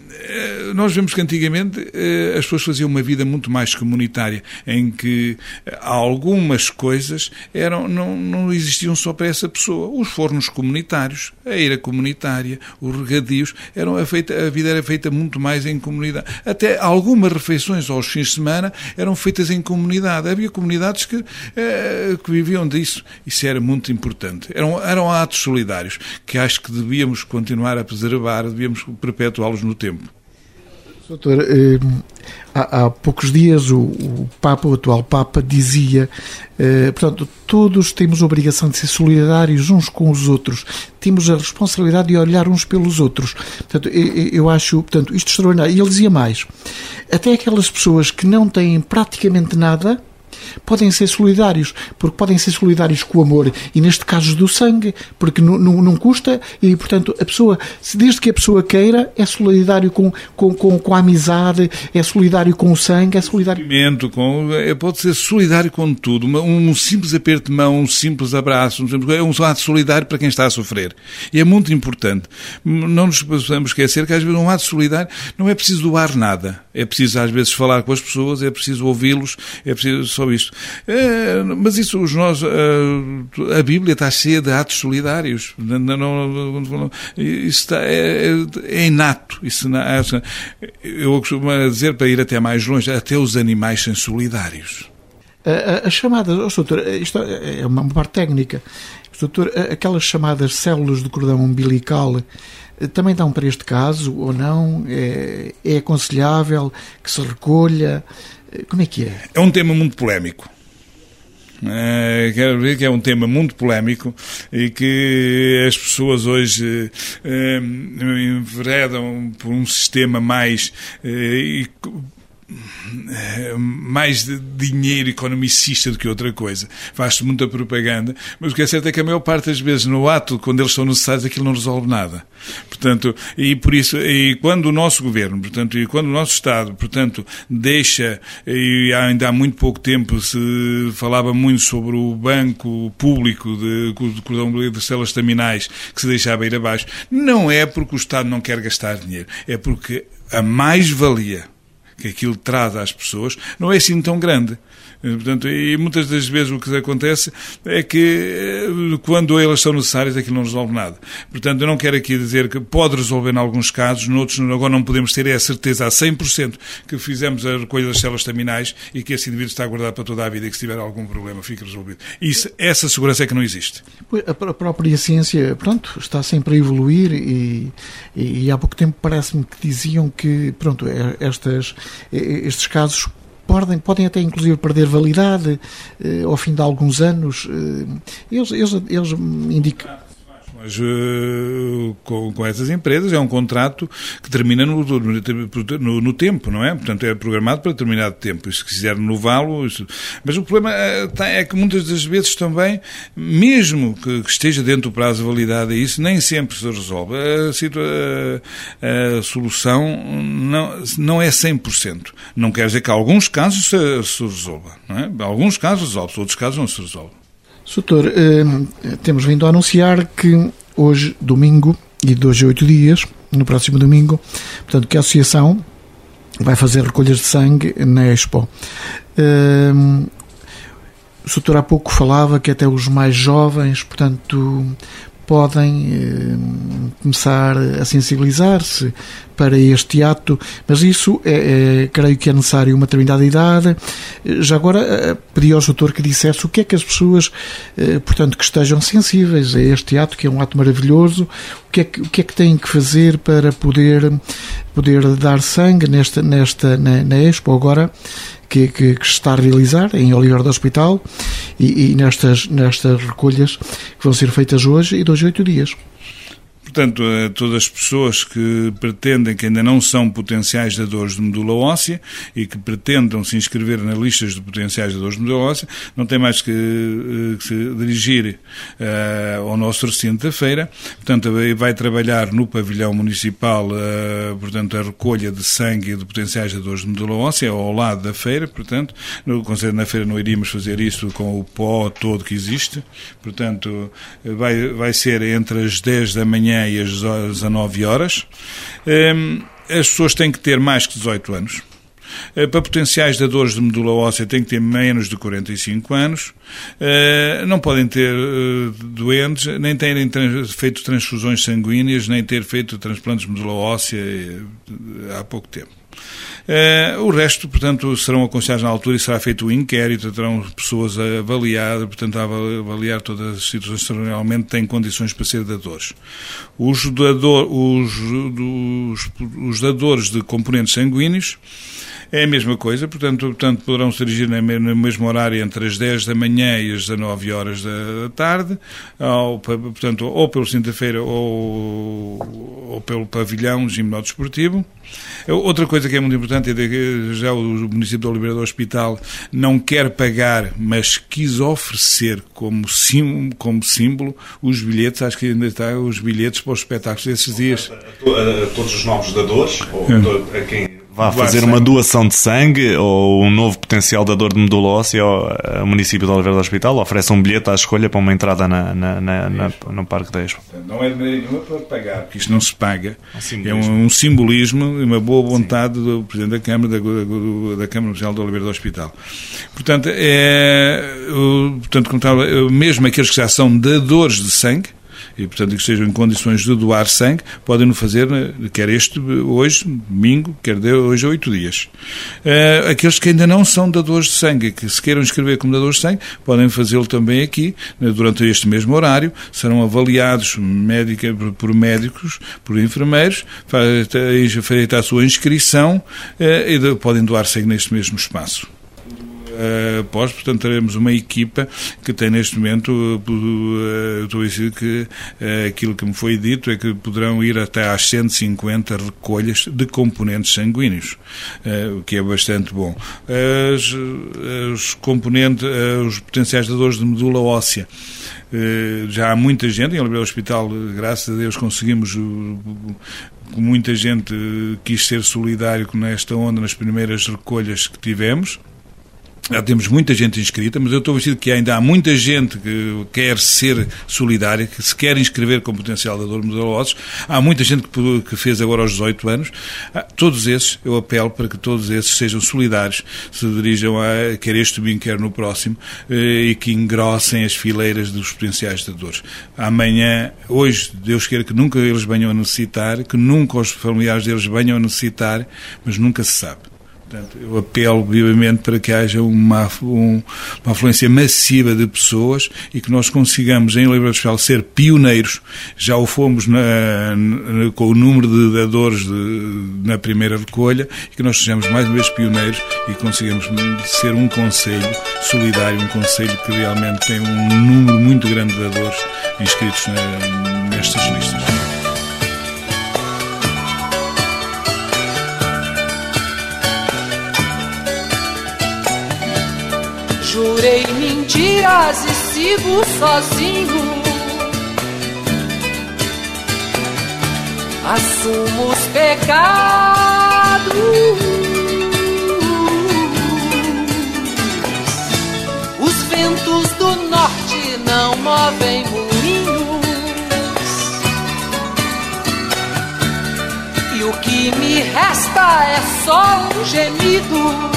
Speaker 2: Nós vemos que antigamente as pessoas faziam uma vida muito mais comunitária, em que algumas coisas eram, não, não existiam só para essa pessoa. Os fornos comunitários, a eira comunitária, os regadios, eram a, feita, a vida era feita muito mais em comunidade. Até algumas refeições aos fins de semana eram feitas em comunidade. Havia comunidades que, que viviam disso. Isso era muito importante. Eram, eram atos solidários que acho que devíamos continuar a preservar, devíamos perpetuá-los no tempo.
Speaker 1: Doutor, eh, há, há poucos dias o, o Papa, o atual Papa, dizia, eh, portanto, todos temos a obrigação de ser solidários uns com os outros, temos a responsabilidade de olhar uns pelos outros. Portanto, eu, eu acho, portanto, isto extraordinário. E ele dizia mais, até aquelas pessoas que não têm praticamente nada podem ser solidários, porque podem ser solidários com o amor, e neste caso do sangue, porque não, não, não custa, e portanto a pessoa, desde que a pessoa queira, é solidário com, com, com, com a amizade, é solidário com o sangue, é solidário
Speaker 2: com, pode ser solidário com tudo, um simples aperto de mão, um simples abraço, é um ato solidário para quem está a sofrer, e é muito importante. Não nos podemos esquecer que às vezes um ato solidário não é preciso doar nada, é preciso às vezes falar com as pessoas, é preciso ouvi-los, é preciso só isto. É, mas isso, os nós, a, a Bíblia está cheia de atos solidários. Não, não, não, isso está, é, é inato. Isso não, eu costumo dizer, para ir até mais longe, até os animais são solidários.
Speaker 1: As chamadas, oh, doutor, isto é uma parte técnica, doutor, aquelas chamadas células do cordão umbilical também dão para este caso ou não? É, é aconselhável que se recolha? Como é que é?
Speaker 2: É um tema muito polémico. É, quero dizer que é um tema muito polémico e que as pessoas hoje é, enveredam por um sistema mais é, mais de dinheiro economicista do que outra coisa. Faz-se muita propaganda, mas o que é certo é que a maior parte das vezes no ato, quando eles são necessários, aquilo não resolve nada. Portanto, e por isso, e quando o nosso governo, portanto, e quando o nosso Estado, portanto, deixa, e ainda há muito pouco tempo se falava muito sobre o banco público de, de cordão de células estaminais que se deixava ir abaixo, não é porque o Estado não quer gastar dinheiro, é porque a mais-valia que aquilo traz às pessoas não é assim tão grande. Portanto, e muitas das vezes o que acontece é que quando elas são necessárias aquilo não resolve nada. Portanto, eu não quero aqui dizer que pode resolver em alguns casos, noutros agora não podemos ter a certeza a cem por cento que fizemos a recolha das células staminais e que esse indivíduo está guardado para toda a vida e que se tiver algum problema fica resolvido. Isso, essa segurança é que não existe.
Speaker 1: A própria ciência, pronto, está sempre a evoluir e, e, e há pouco tempo parece-me que diziam que, pronto, estas, estes casos Podem, podem até inclusive perder validade eh, ao fim de alguns anos. Eh, eles, eles, eles indicam.
Speaker 2: Mas uh, com, com essas empresas é um contrato que termina no, no, no tempo, não é? Portanto, é programado para determinado tempo. E se quiser renová-lo... Isso... Mas o problema é, é que muitas das vezes também, mesmo que, que esteja dentro do prazo de validade, isso nem sempre se resolve. A, a, a solução não, não é cem por cento. Não quer dizer que alguns casos se, se resolva, não é? Alguns casos resolve, outros casos não se resolve.
Speaker 1: Doutor, eh, temos vindo a anunciar que hoje, domingo, e de hoje a oito dias, no próximo domingo, portanto, que a Associação vai fazer recolhas de sangue na Expo. Eh, o doutor há pouco falava que até os mais jovens, portanto, podem eh, começar a sensibilizar-se para este ato, mas isso é, é, creio que é necessário uma determinada idade. Já agora pedi ao doutor que dissesse o que é que as pessoas, eh, portanto, que estejam sensíveis a este ato, que é um ato maravilhoso, o que é que, o que, é que têm que fazer para poder, poder dar sangue nesta, nesta, na, na Expo agora, que, que, que se está a realizar em Oliveira do Hospital e, e nestas, nestas recolhas que vão ser feitas hoje e de hoje a oito dias.
Speaker 2: Portanto, a todas as pessoas que pretendem, que ainda não são potenciais dadores de medula óssea e que pretendam se inscrever nas listas de potenciais dadores de medula óssea, não tem mais que, que se dirigir uh, ao nosso recinto da feira. Portanto, vai trabalhar no pavilhão municipal, uh, portanto, a recolha de sangue e de potenciais dadores de medula óssea, ao lado da feira, portanto, no Conselho da Feira não iríamos fazer isso com o pó todo que existe. Portanto, vai, vai ser entre as dez da manhã e às dezanove horas. As pessoas têm que ter mais que dezoito anos. Para potenciais dadores de medula óssea têm que ter menos de quarenta e cinco anos. Não podem ter doentes, nem terem feito transfusões sanguíneas, nem ter feito transplantes de medula óssea há pouco tempo. Uh, o resto, portanto, serão aconselhados na altura e será feito o inquérito, terão pessoas a avaliar, portanto, a avaliar todas as situações que realmente têm condições para ser dadores. Os, dador, os, os, os dadores de componentes sanguíneos é a mesma coisa, portanto, portanto poderão se dirigir no mesmo horário entre as dez da manhã e as dezanove horas da tarde, ou, portanto, ou pelo Cinto da Feira ou, ou pelo pavilhão gimnodesportivo. Outra coisa que é muito importante é que já o município de Oliveira do Hospital não quer pagar, mas quis oferecer como símbolo, como símbolo os bilhetes, acho que ainda está os bilhetes para os espetáculos desses dias.
Speaker 3: A, a todos os novos dadores, ou é. a quem vá fazer uma doação de sangue ou um novo potencial dador de medula óssea, o município de Oliveira do Hospital oferece um bilhete à escolha para uma entrada na, na, na, na, no Parque da Expo.
Speaker 2: Não é de maneira nenhuma para pagar, porque isto não se paga. Um é um, um simbolismo e uma boa vontade Sim. do Presidente da Câmara, da, da Câmara Municipal de Oliveira do Hospital. Portanto, é, portanto como tal, mesmo aqueles que já são dadores de sangue, e, portanto, que estejam em condições de doar sangue, podem o fazer, quer este hoje, domingo, quer de hoje a oito dias. Uh, aqueles que ainda não são dadores de sangue, que se queiram inscrever como dadores de sangue, podem fazê-lo também aqui, durante este mesmo horário, serão avaliados médica, por médicos, por enfermeiros, feita a sua inscrição uh, e podem doar sangue neste mesmo espaço. Após, uh, portanto, teremos uma equipa que tem neste momento, uh, estou a dizer que uh, aquilo que me foi dito é que poderão ir até às cento e cinquenta recolhas de componentes sanguíneos, uh, o que é bastante bom. As, os componentes, uh, os potenciais dadores de medula óssea, uh, já há muita gente, em Oliveira do Hospital, graças a Deus conseguimos, uh, muita gente uh, quis ser solidário nesta onda nas primeiras recolhas que tivemos. Já temos muita gente inscrita, mas eu estou vestido que ainda há muita gente que quer ser solidária, que se quer inscrever como potencial dador de modelo ósseo. Há muita gente que, que fez agora aos dezoito anos. Todos esses, eu apelo para que todos esses sejam solidários, se dirijam a quer este domingo, quer no próximo, e que engrossem as fileiras dos potenciais dadores. Amanhã, hoje, Deus queira que nunca eles venham a necessitar, que nunca os familiares deles venham a necessitar, mas nunca se sabe. Portanto, eu apelo vivamente para que haja uma, um, uma afluência massiva de pessoas e que nós consigamos, em Oliveira do Hospital, ser pioneiros. Já o fomos na, na, com o número de dadores de, na primeira recolha, e que nós sejamos mais uma vez pioneiros e consigamos ser um conselho solidário, um conselho que realmente tem um número muito grande de dadores inscritos na, nestas listas.
Speaker 5: Jurei mentiras e sigo sozinho. Assumo os pecados. Os ventos do norte não movem moinhos. E o que me resta é só um gemido.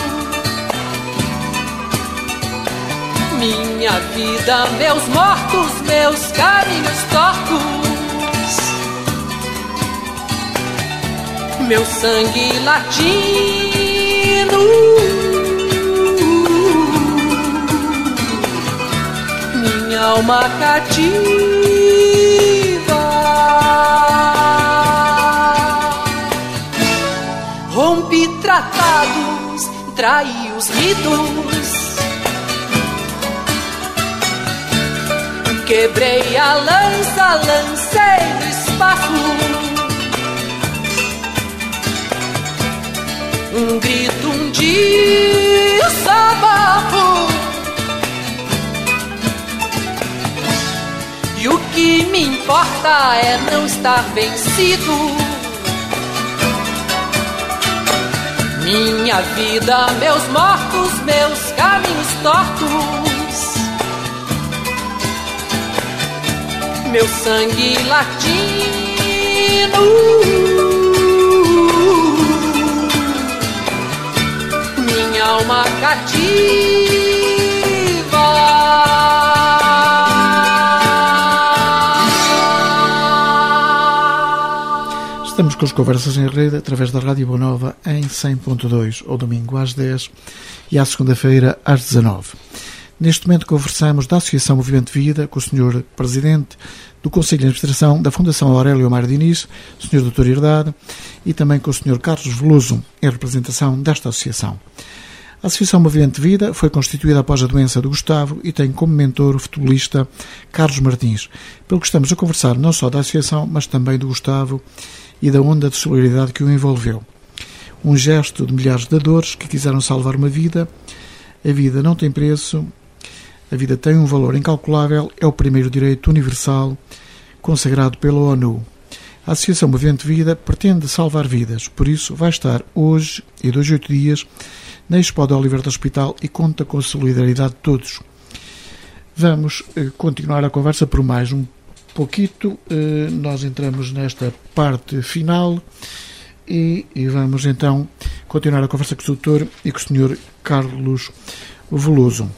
Speaker 5: Minha vida, meus mortos, meus caminhos tortos, meu sangue latino, minha alma cativa. Rompi tratados, traí os ritos, quebrei a lança, lancei no espaço um grito, um desabafo. E o que me importa é não estar vencido. Minha vida, meus mortos, meus caminhos tortos, meu sangue latino, minha alma cativa.
Speaker 1: Estamos com as conversas em rede através da Rádio Boa Nova em cem ponto dois, ao domingo às dez e à segunda-feira às dezanove. Neste momento conversamos da Associação Movimento Vida com o senhor Presidente do Conselho de Administração da Fundação Aurélio Mário Diniz, o senhor doutor Herdade, e também com o senhor Carlos Veloso, em representação desta associação. A Associação Movimento Vida foi constituída após a doença do Gustavo e tem como mentor o futebolista Carlos Martins, pelo que estamos a conversar não só da associação, mas também do Gustavo e da onda de solidariedade que o envolveu. Um gesto de milhares de dadores que quiseram salvar uma vida. A vida não tem preço, a vida tem um valor incalculável, é o primeiro direito universal consagrado pela ONU. A Associação Movimento Vida pretende salvar vidas, por isso vai estar hoje e dois, oito dias na Expo de Oliveira do Hospital e conta com a solidariedade de todos. Vamos eh, continuar a conversa por mais um pouquito. Eh, nós entramos nesta parte final e, e vamos então continuar a conversa com o doutor e com o senhor Carlos Veloso.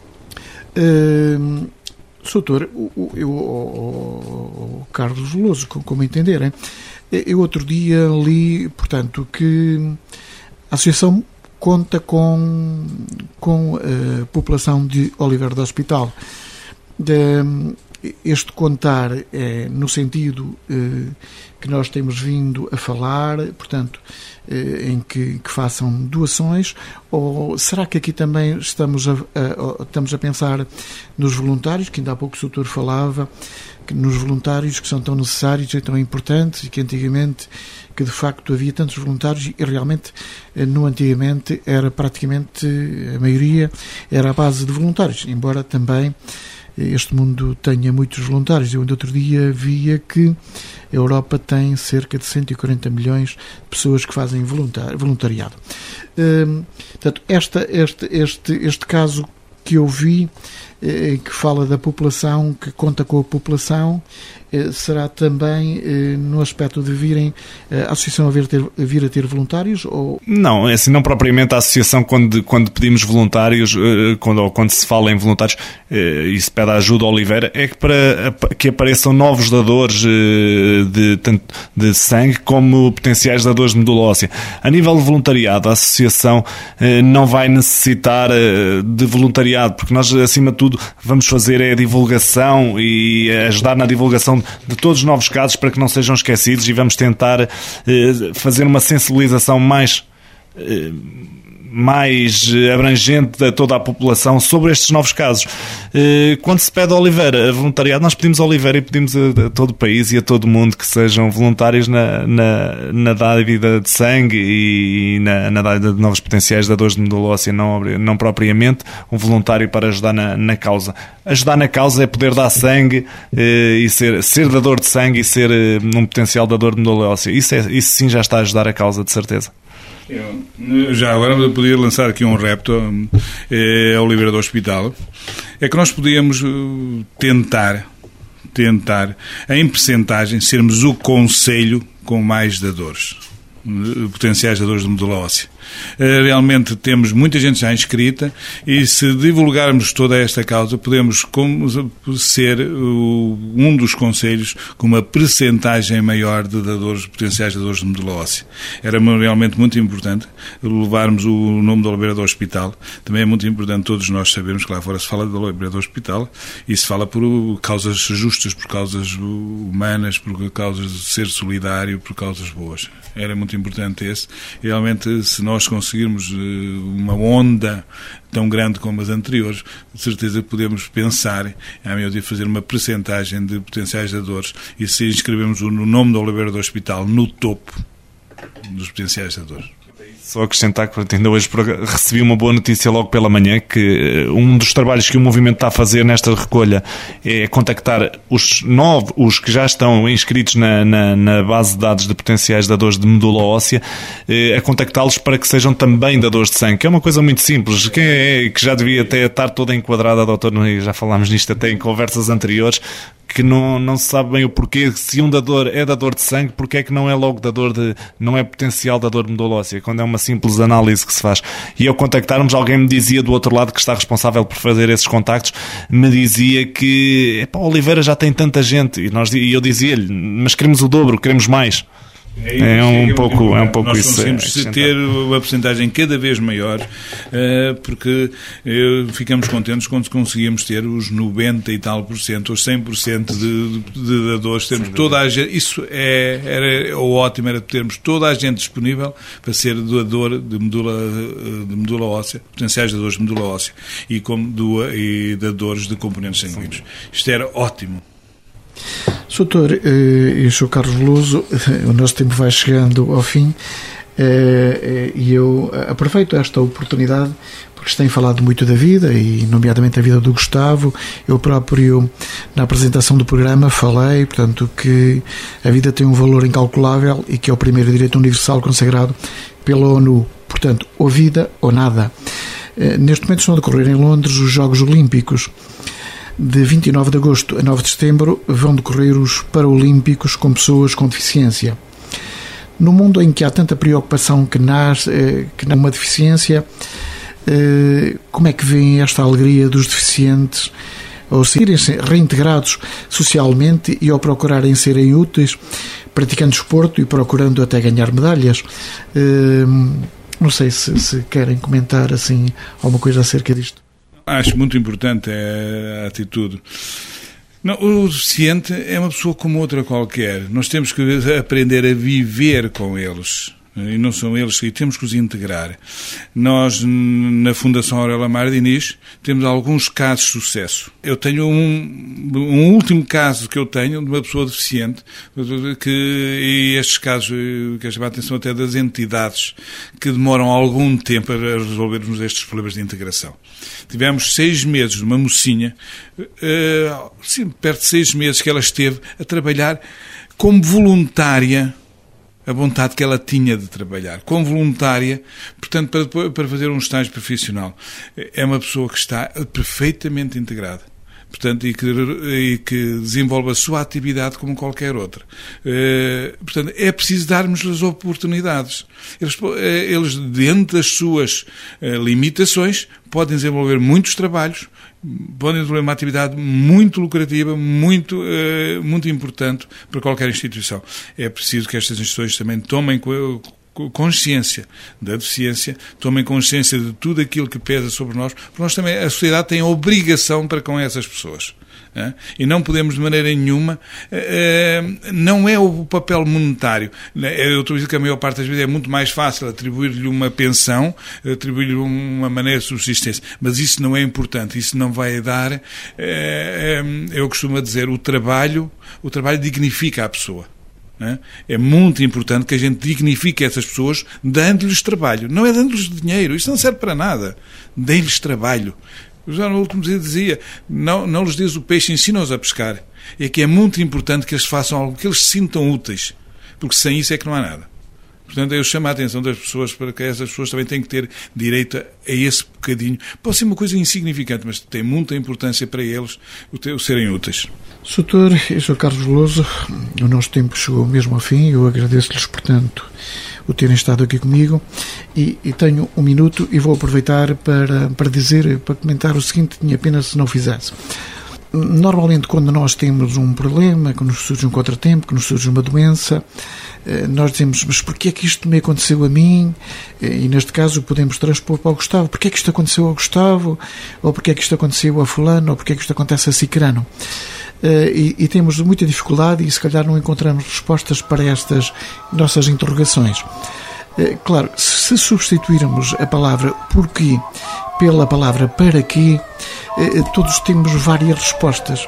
Speaker 1: Uh, doutor, o, o, o, o Carlos Veloso, como entenderem, eu outro dia li, portanto, que a associação conta com, com a população de Oliveira do Hospital. De, este contar é no sentido eh, que nós temos vindo a falar, portanto, eh, em que, que façam doações, ou será que aqui também estamos a, a, estamos a pensar nos voluntários, que ainda há pouco o doutor falava, que nos voluntários que são tão necessários e tão importantes, e que antigamente, que de facto havia tantos voluntários, e realmente no antigamente era praticamente, a maioria era a base de voluntários, embora também este mundo tenha muitos voluntários. Eu, outro dia, via que a Europa tem cerca de cento e quarenta milhões de pessoas que fazem voluntariado. Portanto, esta, este, este, este caso que eu vi, eh, que fala da população, que conta com a população, eh, será também eh, no aspecto de virem eh, a associação a vir, ter, a vir a ter voluntários? Ou...
Speaker 3: Não, é assim, não propriamente a associação quando, quando pedimos voluntários, eh, quando, ou quando se fala em voluntários eh, e se pede a ajuda ao Oliveira, é que para que apareçam novos dadores eh, de, tanto de sangue como potenciais dadores de medula óssea. A nível de voluntariado, a associação eh, não vai necessitar eh, de voluntariado, porque nós, acima de tudo, vamos fazer é a divulgação e ajudar na divulgação de todos os novos casos para que não sejam esquecidos, e vamos tentar eh, fazer uma sensibilização mais, eh, mais abrangente a toda a população sobre estes novos casos. Eh, quando se pede ao Oliveira a voluntariado, nós pedimos ao Oliveira e pedimos a, a todo o país e a todo o mundo que sejam voluntários na, na, na dávida de sangue e na, na dávida de novos potenciais dadores de medula óssea, não, não propriamente um voluntário para ajudar na, na causa. Ajudar na causa é poder dar sangue eh, e ser, ser dador de sangue e ser eh, um potencial dador de medula óssea. Isso, é, isso sim já está a ajudar a causa, de certeza.
Speaker 2: Eu, já agora eu podia lançar aqui um repto é, ao Oliveira do Hospital. É que nós podíamos tentar, tentar, em percentagem, sermos o conselho com mais dadores, potenciais dadores de medula óssea. Realmente temos muita gente já inscrita, e se divulgarmos toda esta causa, podemos ser um dos conselhos com uma percentagem maior de dadores, potenciais dadores de medula óssea. Era realmente muito importante levarmos o nome do Oliveira do Hospital. Também é muito importante todos nós sabermos que lá fora se fala do Oliveira do Hospital e se fala por causas justas, por causas humanas, por causas de ser solidário, por causas boas. Era muito importante esse. Realmente, se nós conseguirmos uma onda tão grande como as anteriores, de certeza que podemos pensar, a meu dia, fazer uma percentagem de potenciais dadores, e se inscrevemos o nome do Oliveira do Hospital no topo dos potenciais dadores.
Speaker 3: Só acrescentar que ainda hoje recebi uma boa notícia logo pela manhã, que um dos trabalhos que o movimento está a fazer nesta recolha é contactar os novos, os que já estão inscritos na, na, na base de dados de potenciais dadores de medula óssea, a contactá-los para que sejam também dadores de sangue, que é uma coisa muito simples, que, é, que já devia até estar toda enquadrada, doutor, já falámos nisto até em conversas anteriores, que não, não se sabe bem o porquê. Se um dador é dador de sangue, porque é que não é logo dador de, não é potencial dador de medula óssea, quando é uma simples análise que se faz. E ao contactarmos, alguém me dizia do outro lado, que está responsável por fazer esses contactos, me dizia que epá, Oliveira já tem tanta gente, e, nós, e eu dizia-lhe, mas queremos o dobro, queremos mais. É, é um pouco, é um pouco
Speaker 2: nós
Speaker 3: isso.
Speaker 2: Nós conseguimos é, ter uma porcentagem cada vez maior, porque ficamos contentes quando conseguimos ter os noventa e tal por cento, os cem por cento de, de dadores. Temos toda a gente, isso é, era o ótimo, era termos toda a gente disponível para ser doador de medula, de medula óssea, potenciais dadores de medula óssea e, como doa, e dadores de componentes sanguíneos. Isto era ótimo.
Speaker 1: Doutor e o senhor Carlos Veloso, o nosso tempo vai chegando ao fim, e eu aproveito esta oportunidade porque se tem falado muito da vida, e nomeadamente a vida do Gustavo. Eu próprio, na apresentação do programa, falei, portanto, que a vida tem um valor incalculável e que é o primeiro direito universal consagrado pela ONU. Portanto, ou vida ou nada. Neste momento estão a decorrer em Londres os Jogos Olímpicos. De vinte e nove de agosto a nove de setembro vão decorrer os Paralímpicos com pessoas com deficiência. No mundo em que há tanta preocupação que nasce, que não é uma deficiência, como é que vem esta alegria dos deficientes ao serem-se reintegrados socialmente e ao procurarem serem úteis, praticando desporto e procurando até ganhar medalhas? Não sei se, se querem comentar assim alguma coisa acerca disto.
Speaker 2: Acho muito importante a atitude. Não, o deficiente é uma pessoa como outra qualquer. Nós temos que aprender a viver com eles. E não são eles, e temos que os integrar. Nós, na Fundação Aurélia Amaro Diniz, temos alguns casos de sucesso. Eu tenho um, um último caso que eu tenho de uma pessoa deficiente, que, e estes casos, quero chamar a atenção até das entidades, que demoram algum tempo a resolvermos estes problemas de integração. Tivemos seis meses de uma mocinha, uh, sim, perto de seis meses que ela esteve a trabalhar como voluntária, a vontade que ela tinha de trabalhar, com voluntária, portanto, para, para fazer um estágio profissional. É uma pessoa que está perfeitamente integrada. Portanto, e que, e que desenvolve a sua atividade como qualquer outra. Uh, portanto, é preciso darmos-lhes oportunidades. Eles, eles, dentro das suas uh, limitações, podem desenvolver muitos trabalhos, podem desenvolver uma atividade muito lucrativa, muito, uh, muito importante para qualquer instituição. É preciso que estas instituições também tomem consciência da deficiência, tomem consciência de tudo aquilo que pesa sobre nós, porque nós também, a sociedade tem a obrigação para com essas pessoas. É? E não podemos de maneira nenhuma, é, não é o papel monetário. Eu estou a dizer que a maior parte das vezes é muito mais fácil atribuir-lhe uma pensão, atribuir-lhe uma maneira de subsistência, mas isso não é importante, isso não vai dar, é, é, eu costumo dizer, o trabalho, o trabalho dignifica a pessoa. É muito importante que a gente dignifique essas pessoas dando-lhes trabalho. Não é dando-lhes dinheiro, isso não serve para nada. Dê-lhes trabalho. Já no último dia dizia, não, não lhes dês o peixe, ensina-os a pescar. É que é muito importante que eles façam algo, que eles se sintam úteis, porque sem isso é que não há nada. Portanto, eu chamo a atenção das pessoas para que essas pessoas também têm que ter direito a esse bocadinho. Pode ser uma coisa insignificante, mas tem muita importância para eles o, ter, o serem úteis.
Speaker 1: doutor e senhor Carlos Veloso, o nosso tempo chegou mesmo ao fim. Eu agradeço-lhes, portanto, o terem estado aqui comigo e, e tenho um minuto e vou aproveitar para, para dizer, para comentar o seguinte, tinha pena se não fizesse. Normalmente, quando nós temos um problema, que nos surge um contratempo, que nos surge uma doença, nós dizemos, mas porquê é que isto me aconteceu a mim? E neste caso podemos transpor para o Gustavo. Porquê é que isto aconteceu ao Gustavo? Ou porquê é que isto aconteceu a fulano? Ou porquê é que isto acontece a cicrano? E, e temos muita dificuldade e se calhar não encontramos respostas para estas nossas interrogações. Claro, se substituirmos a palavra porquê pela palavra para quê, todos temos várias respostas.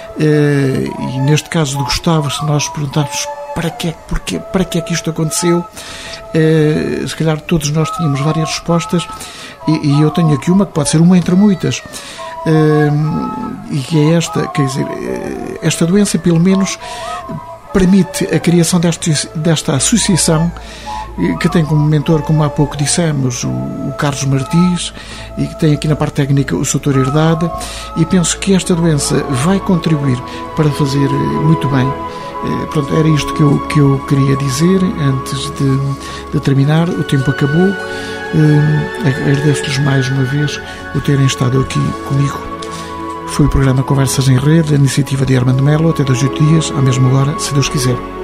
Speaker 1: E neste caso do Gustavo, se nós perguntarmos para que, porquê, para que é que isto aconteceu, se calhar todos nós tínhamos várias respostas e eu tenho aqui uma que pode ser uma entre muitas. E que é esta, quer dizer, esta doença pelo menos permite a criação desta, desta associação que tem como mentor, como há pouco dissemos, o, o Carlos Martins, e que tem aqui na parte técnica o doutor Herdade, e penso que esta doença vai contribuir para fazer muito bem. Pronto, era isto que eu, que eu queria dizer antes de, de terminar. O tempo acabou. Agradeço-lhes mais uma vez o terem estado aqui comigo. Foi o programa Conversas em Rede, a iniciativa de Armando Melo, até dois oito dias, à mesma hora, se Deus quiser.